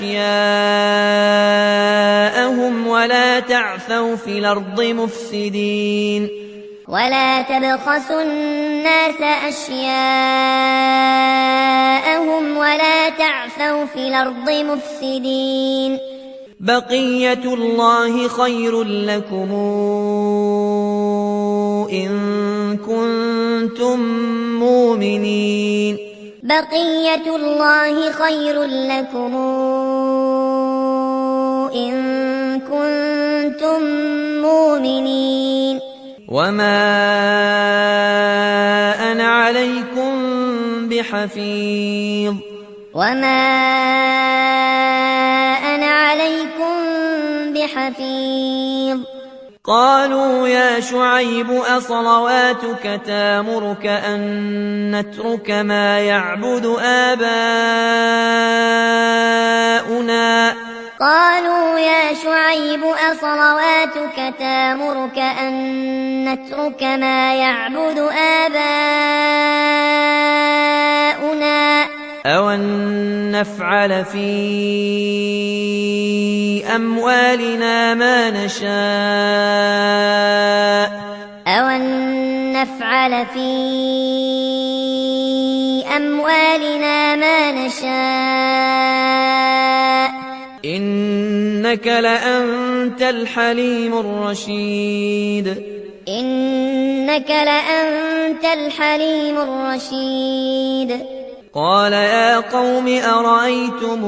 أشياءهم ولا تعثوا في الأرض مفسدين ولا تبخسوا الناس أشياءهم ولا تعثوا في الأرض مفسدين بقية الله خير لكم إن كنتم مؤمنين بقية الله خير لكم إن كنتم مؤمنين وما أنا عليكم بحفيظ وما أنا عليكم بحفيظ قالوا يا شعيب أصلواتك تامرك أن نترك ما يعبد آباؤنا قالوا يا شعيب أصلواتك تامرك أن نترك ما يعبد آباؤنا أو أن نفعل في أموالنا ما نشاء أو أن نفعل في أموالنا ما نشاء إنك لأنت الحليم الرشيد إنك لأنت الحليم الرشيد قال يا قوم أرأيتم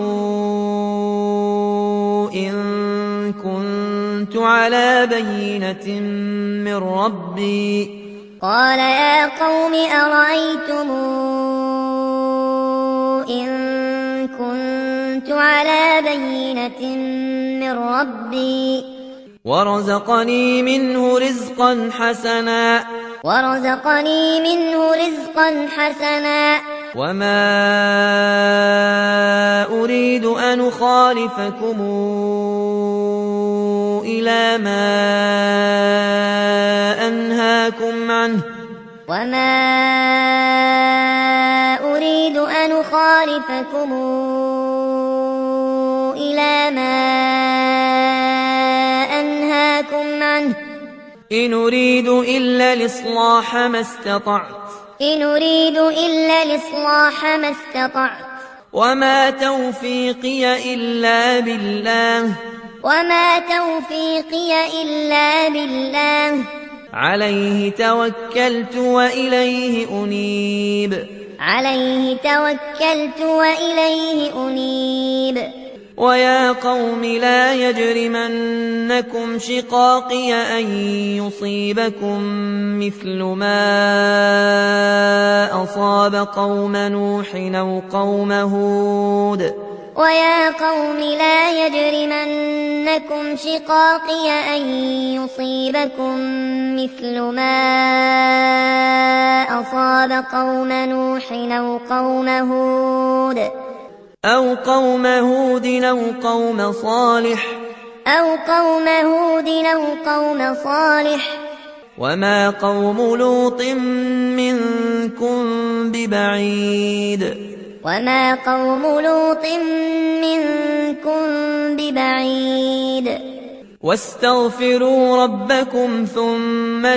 إن كنت على بينة من ربي قال يا قوم أرأيتم إن كنت على بينة من ربي ورزقني منه رزقا حسنا ورزقني منه رزقا حسنا وما أريد أن أخالفكم إلى ما أنهاكم عنه وما أريد أن أخالفكم إلى ما أنهاكم عنه إن أريد إلا الإصلاح ما استطعت إن أريد إلا الإصلاح ما استطعت وما توفيقي إلا بالله وما توفيقي إلا بالله عليه توكلت وإليه أنيب عليه توكلت وإليه أنيب ويا قوم لا يجرمنكم شقاقي أن يصيبكم مثل ما أصاب قوم نوح أو قوم هود ويا قوم لا يجرمنكم شقاقي أن يصيبكم مثل ما أصاب قوم نوح أو قوم هود أو قوم هود أو قوم صالح أو قوم هود أو قوم صالح وما قوم لوط منكم ببعيد وما قوم لوط منكم ببعيد واستغفروا ربكم ثم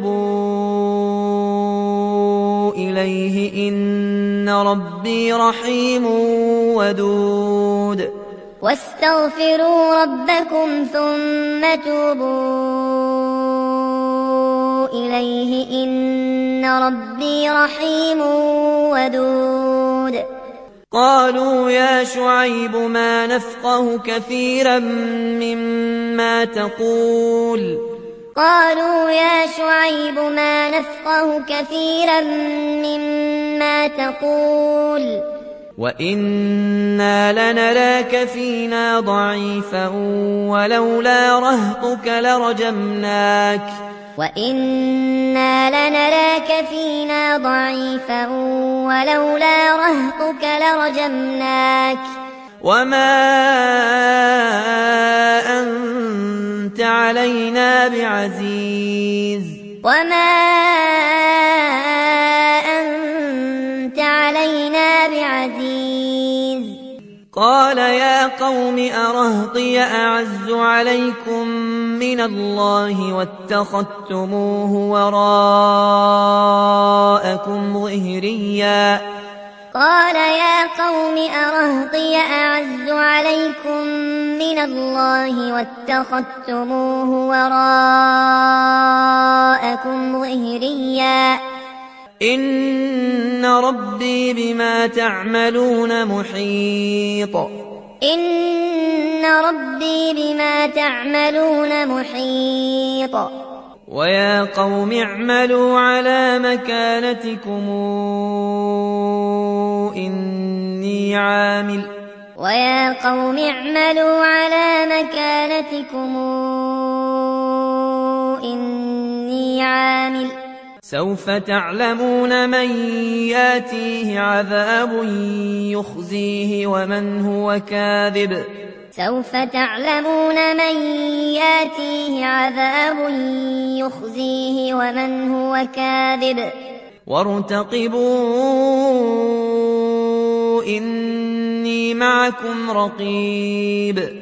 توبوا إليه إن ربي رحيم ودود واستغفروا ربكم ثم توبوا إليه إن ربي رحيم ودود قالوا يا شعيب ما نفقه كثيرا مما تقول قالوا يا شعيب ما نفقه كثيرا مما تقول وإنا لنراك فينا ضعيفا ولولا رهطك لرجمناك وإنا لنراك فينا ضعيفا ولولا رهطك لرجمناك وما أنت علينا بعزيز وما أنت علينا بعزيز قال يا قوم أرهطي أعز عليكم من الله واتخذتموه وراءكم ظهريا قال يا قوم أرهطي أعز عليكم من الله واتخذتموه وراءكم ظهريا إن ربي بما تعملون محيط إن ربي بما تعملون محيط ويا قوم اعملوا على مكانتكم إني عامل ويا قوم اعملوا على مكانتكم إني عامل سوف تعلمون من ياتيه عذاب يخزيه ومن هو كاذب سوف تعلمون من ياتيه عذاب يخزيه ومن هو كاذب وارتقبوا إني معكم رقيب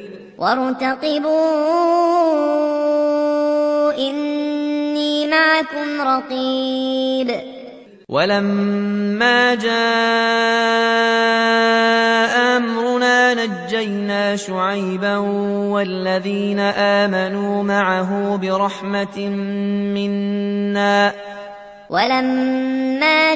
وارتقبوا إني معكم رقيب ولما جاء أمرنا نجينا شعيبا والذين آمنوا معه برحمة منا ولما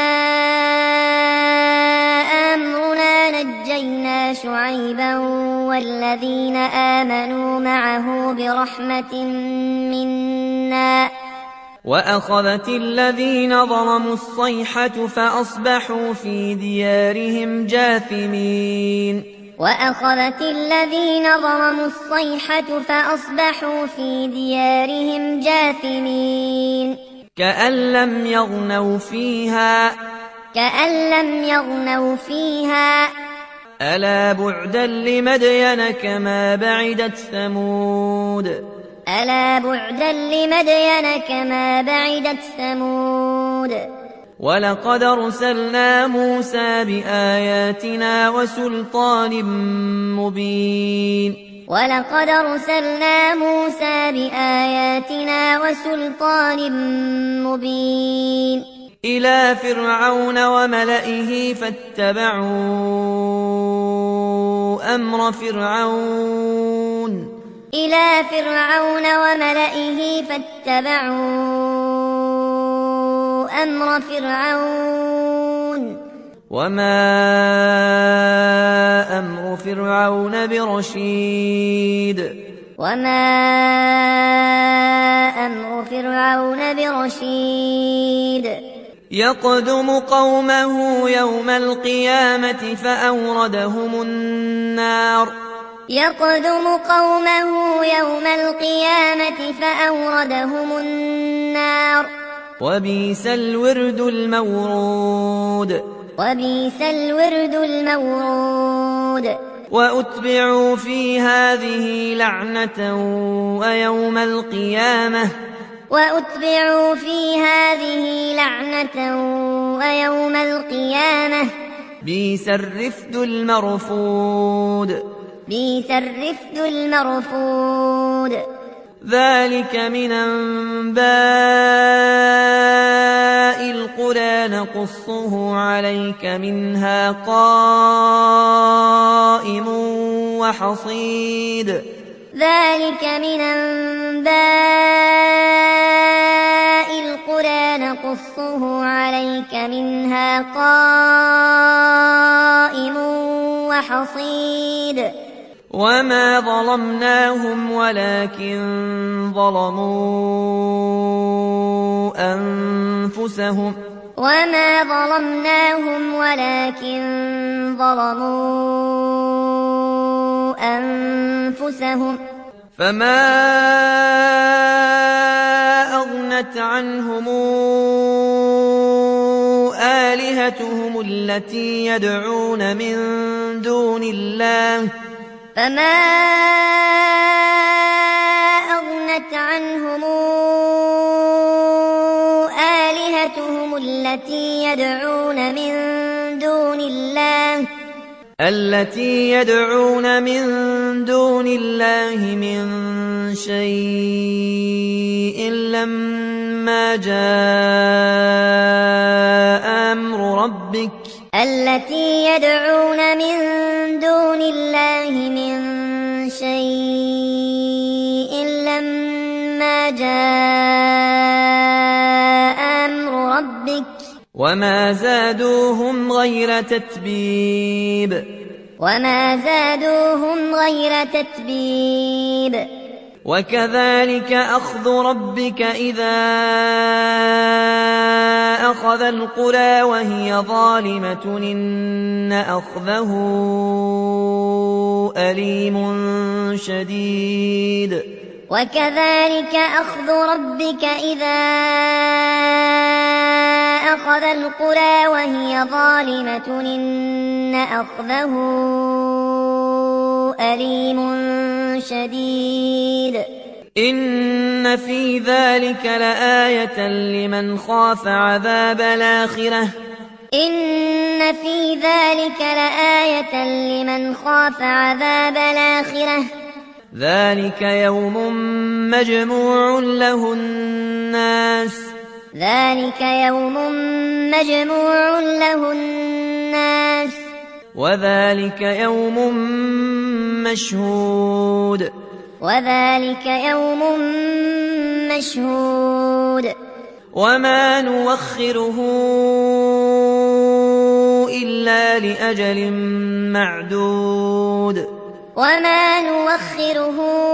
جاء أمرنا نجينا شعيبا والذين آمنوا معه برحمة منا وأخذت الذين ظلموا الصيحة فأصبحوا في ديارهم جاثمين وأخذت الذين ظلموا الصيحة فأصبحوا في ديارهم جاثمين كأن لم يغنوا فيها كأن لم يغنوا فيها ألا بعدا لمدين كما بعدت ثمود ألا بعدا لمدين كما بعدت ثمود ولقد أرسلنا موسى بآياتنا وسلطان مبين ولقد أرسلنا موسى بآياتنا وسلطان مبين إلى فرعون وملئه فاتبعوا أمر فرعون إلى فرعون وملئه فاتبعوا أمر فرعون وما أمر فرعون برشيد وما أمر فرعون برشيد يقدم قومه يوم القيامة فأوردهم النار يقدم قومه يوم القيامة فأوردهم النار وبئس الورد المورود وبئس الورد المورود وأتبعوا في هذه لعنة ويوم القيامة وأتبعوا في هذه لعنة ويوم القيامة بئس الرفد المرفود بئس الرفد المرفود ذلك من أنباء القرى نقصه عليك منها قائم وحصيد ذلك من أنباء القرى نقصه عليك منها قائم وحصيد وما ظلمناهم ولكن ظلموا أنفسهم وما ظلمناهم ولكن ظلموا أنفسهم فما أغنت عنهم آلهتهم التي يدعون من دون الله فما أغنت عنهم آلهتهم التي يدعون من دون الله التي يدعون من دون الله من شيء لما جاء أمر ربك التي يدعون من دون الله من شيء لما جاء أمر ربك وما زادوهم غير تتبيب وما زادوهم غير تتبيب وكذلك أخذ ربك إذا أخذ القرى وهي ظالمة إن أخذه أليم شديد وكذلك أخذ ربك إذا أخذ القرى وهي ظالمة إن أخذه أليم شديد إن في ذلك لآية لمن خاف عذاب الآخرة إن في ذلك لآية لمن خاف عذاب الآخرة ذلك يوم مجموع له الناس ذلك يوم مجموع له الناس وذلك يوم مشهود وذلك يوم مشهود وما نوخره إلا لأجل معدود وما نوخره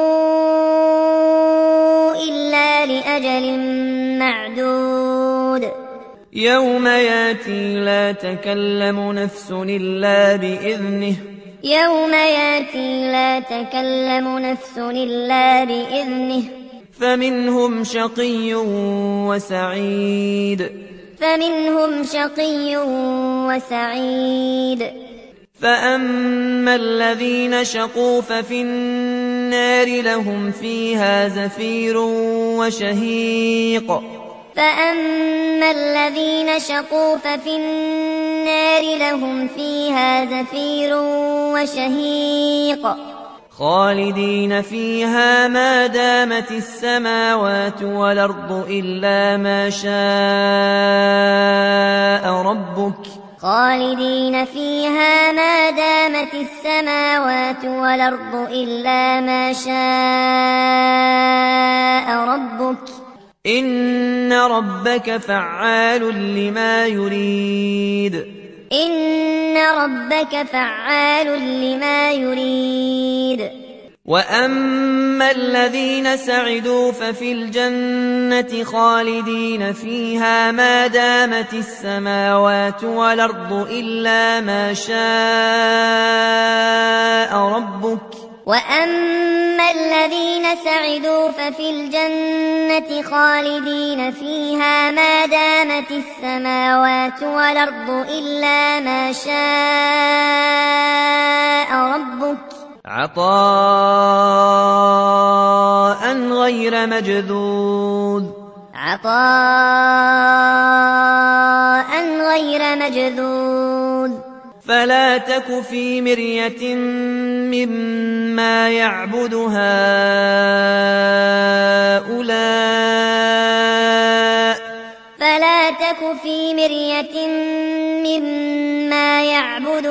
إلا لأجل معدود يوم ياتي لا تكلم نفس إلا بإذنه يوم ياتي لا تكلم نفس إلا بإذنه فمنهم شقي وسعيد فمنهم شقي وسعيد فأما الذين شقوا ففي النار لهم فيها زفير وشهيق فأما الذين شقوا ففي النار لهم فيها زفير وشهيق خالدين فيها ما دامت السماوات والأرض إلا ما شاء ربك خالدين فيها ما دامت السماوات والأرض إلا ما شاء ربك إن ربك فعال لما يريد إن ربك فعال لما يريد وأما الذين سعدوا ففي الجنة خالدين فيها ما دامت السماوات والأرض إلا ما شاء ربك وأما الذين سعدوا ففي الجنة خالدين فيها ما دامت السماوات والأرض إلا ما شاء ربك عطاء غير مجذوذ عطاء غير مجذوذ فلا تك في مرية مما يعبد هؤلاء فلا تك في مرية مما يعبد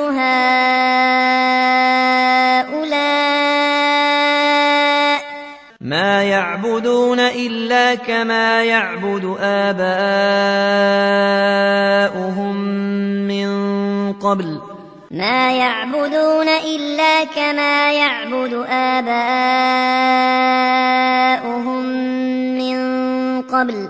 هؤلاء ما يعبدون إلا كما يعبد آباؤهم من قبل ما يعبدون إلا كما يعبد آباؤهم من قبل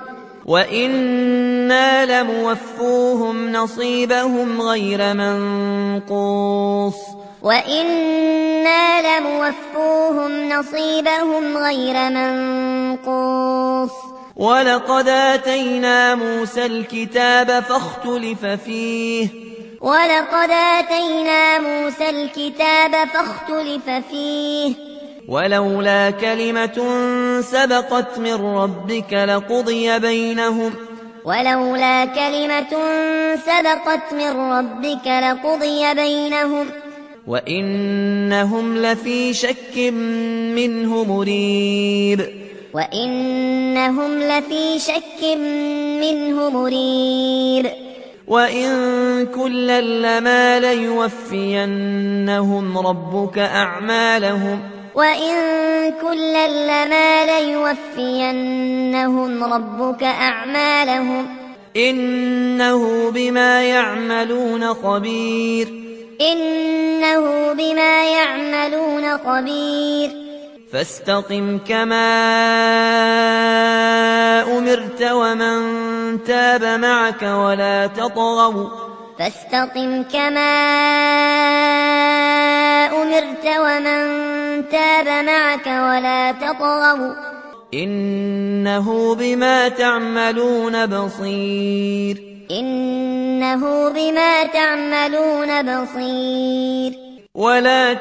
وإنا لموفوهم نصيبهم غير منقوص وإنا لموفوهم نصيبهم غير منقوص ولقد آتينا موسى الكتاب فاختلف فيه ولقد آتينا موسى الكتاب فاختلف فيه ولولا كلمة سبقت من ربك لقضي بينهم ولولا كلمة سبقت من ربك لقضي بينهم وإنهم لفي شك منه مريب وإنهم لفي شك منه مريب وإن كلا لما ليوفينهم ربك أعمالهم وإن كلا لما ليوفينهم ربك أعمالهم إنه بما يعملون خبير إنه بما يعملون خبير فاستقم كما أمرت ومن تاب معك ولا تطغوا فاستقم كما أمرت ومن تاب معك ولا تطغوا إنه بما تعملون بصير إنه بما تعملون بصير ولا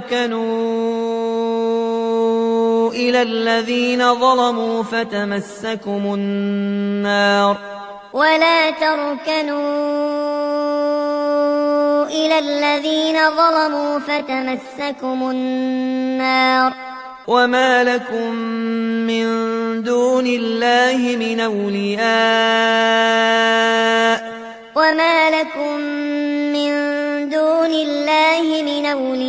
تركنوا إلى الذين ظلموا فتمسكم النار ولا تركنوا إلى الذين ظلموا فتمسكم النار وما لكم من دون الله من أولياء وما لكم من دون الله من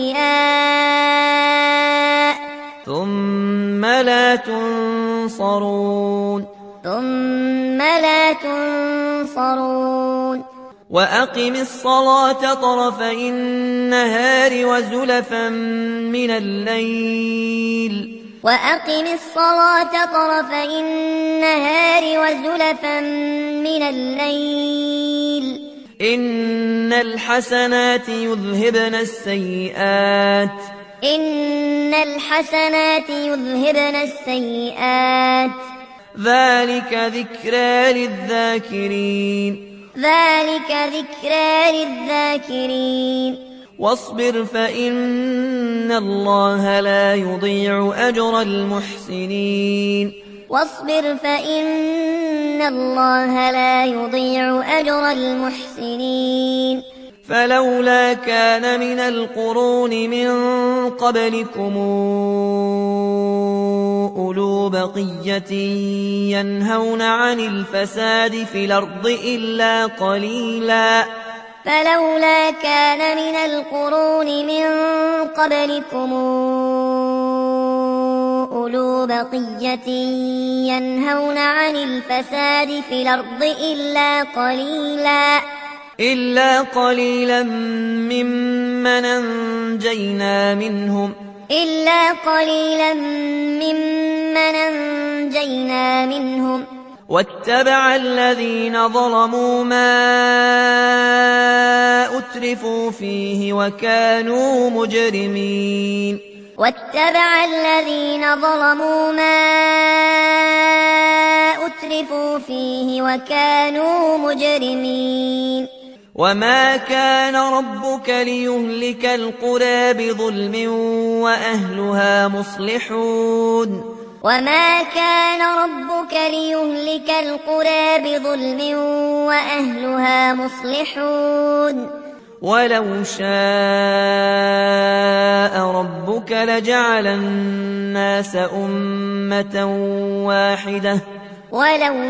أولياء ثم لا تنصرون ثم لا تنصرون وأقم الصلاة طرفي النهار وزلفا من الليل وأقم الصلاة طرفي النهار وزلفا من الليل إن الحسنات يذهبن السيئات إن الحسنات يذهبن السيئات ذلك ذكرى للذاكرين ذلك ذكرى للذاكرين واصبر فإن الله لا يضيع أجر المحسنين واصبر فإن الله لا يضيع أجر المحسنين فلولا كان من القرون من قبلكم أولو بقية ينهون عن الفساد في الأرض إلا قليلا فلولا كان من القرون من قبلكم أولو بقية ينهون عن الفساد في الأرض إلا قليلا إلا قليلا ممن أنجينا منهم إلا قليلا ممن أنجينا منهم واتبع الذين ظلموا ما أترفوا فيه وكانوا مجرمين واتبع الذين ظلموا ما أترفوا فيه وكانوا مجرمين وما كان ربك ليهلك القرى بظلم وأهلها مصلحون وما كان ربك ليهلك القرى بظلم وأهلها مصلحون ولو شاء ربك لجعل الناس أمة واحدة ولو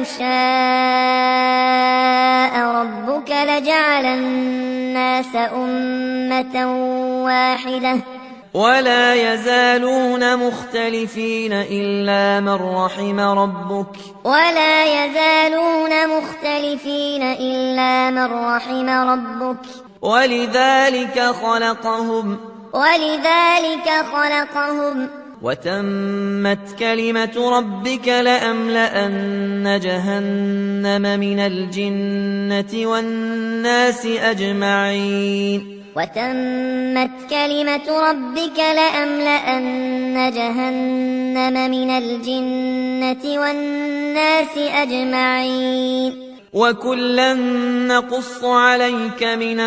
شاء ربك لجعل الناس أمة واحدة ولا يزالون مختلفين إلا من رحم ربك ولا يزالون مختلفين إلا من رحم ربك ولذلك خلقهم ولذلك خلقهم وتمت كلمة ربك لأملأن جهنم من الجنة والناس أجمعين وتمت كلمة ربك لأملأن جهنم من الجنة والناس أجمعين وكلا نقص عليك من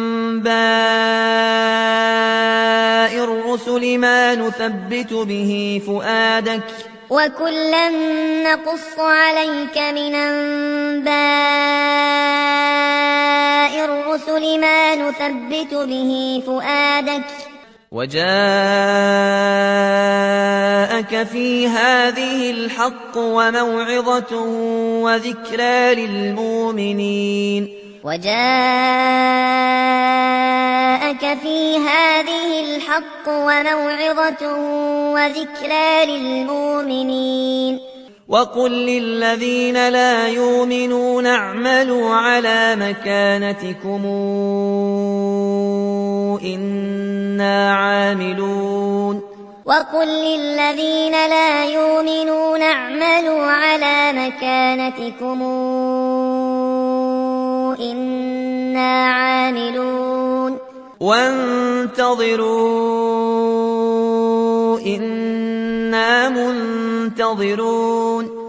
أنباء الرسل ما نثبت به فؤادك وكلا نقص عليك من أنباء الرسل ما نثبت به فؤادك وجاءك في هذه الحق وموعظة وذكرى للمؤمنين وجاءك في هذه الحق وموعظة وذكرى للمؤمنين وقل للذين لا يؤمنون اعملوا على مكانتكم إنا عاملون وقل للذين لا يؤمنون اعملوا على مكانتكم إنا عاملون وانتظروا إنا منتظرون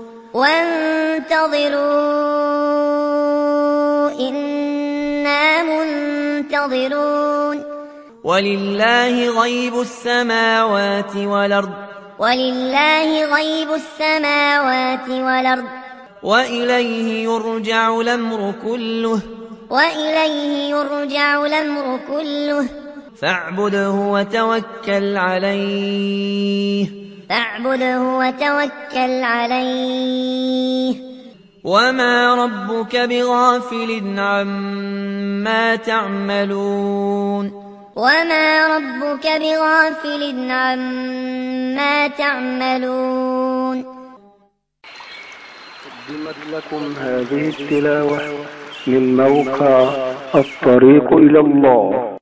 وانتظروا إنا منتظرون ولله غيب السماوات والأرض ولله غيب السماوات والأرض وإليه يرجع الأمر كله وإليه يرجع الأمر كله فاعبده وتوكل عليه فاعبده وتوكل عليه وما ربك بغافل عما تعملون وما ربك بغافل عما تعملون. قدمت لكم هذه التلاوة من موقع الطريق إلى الله.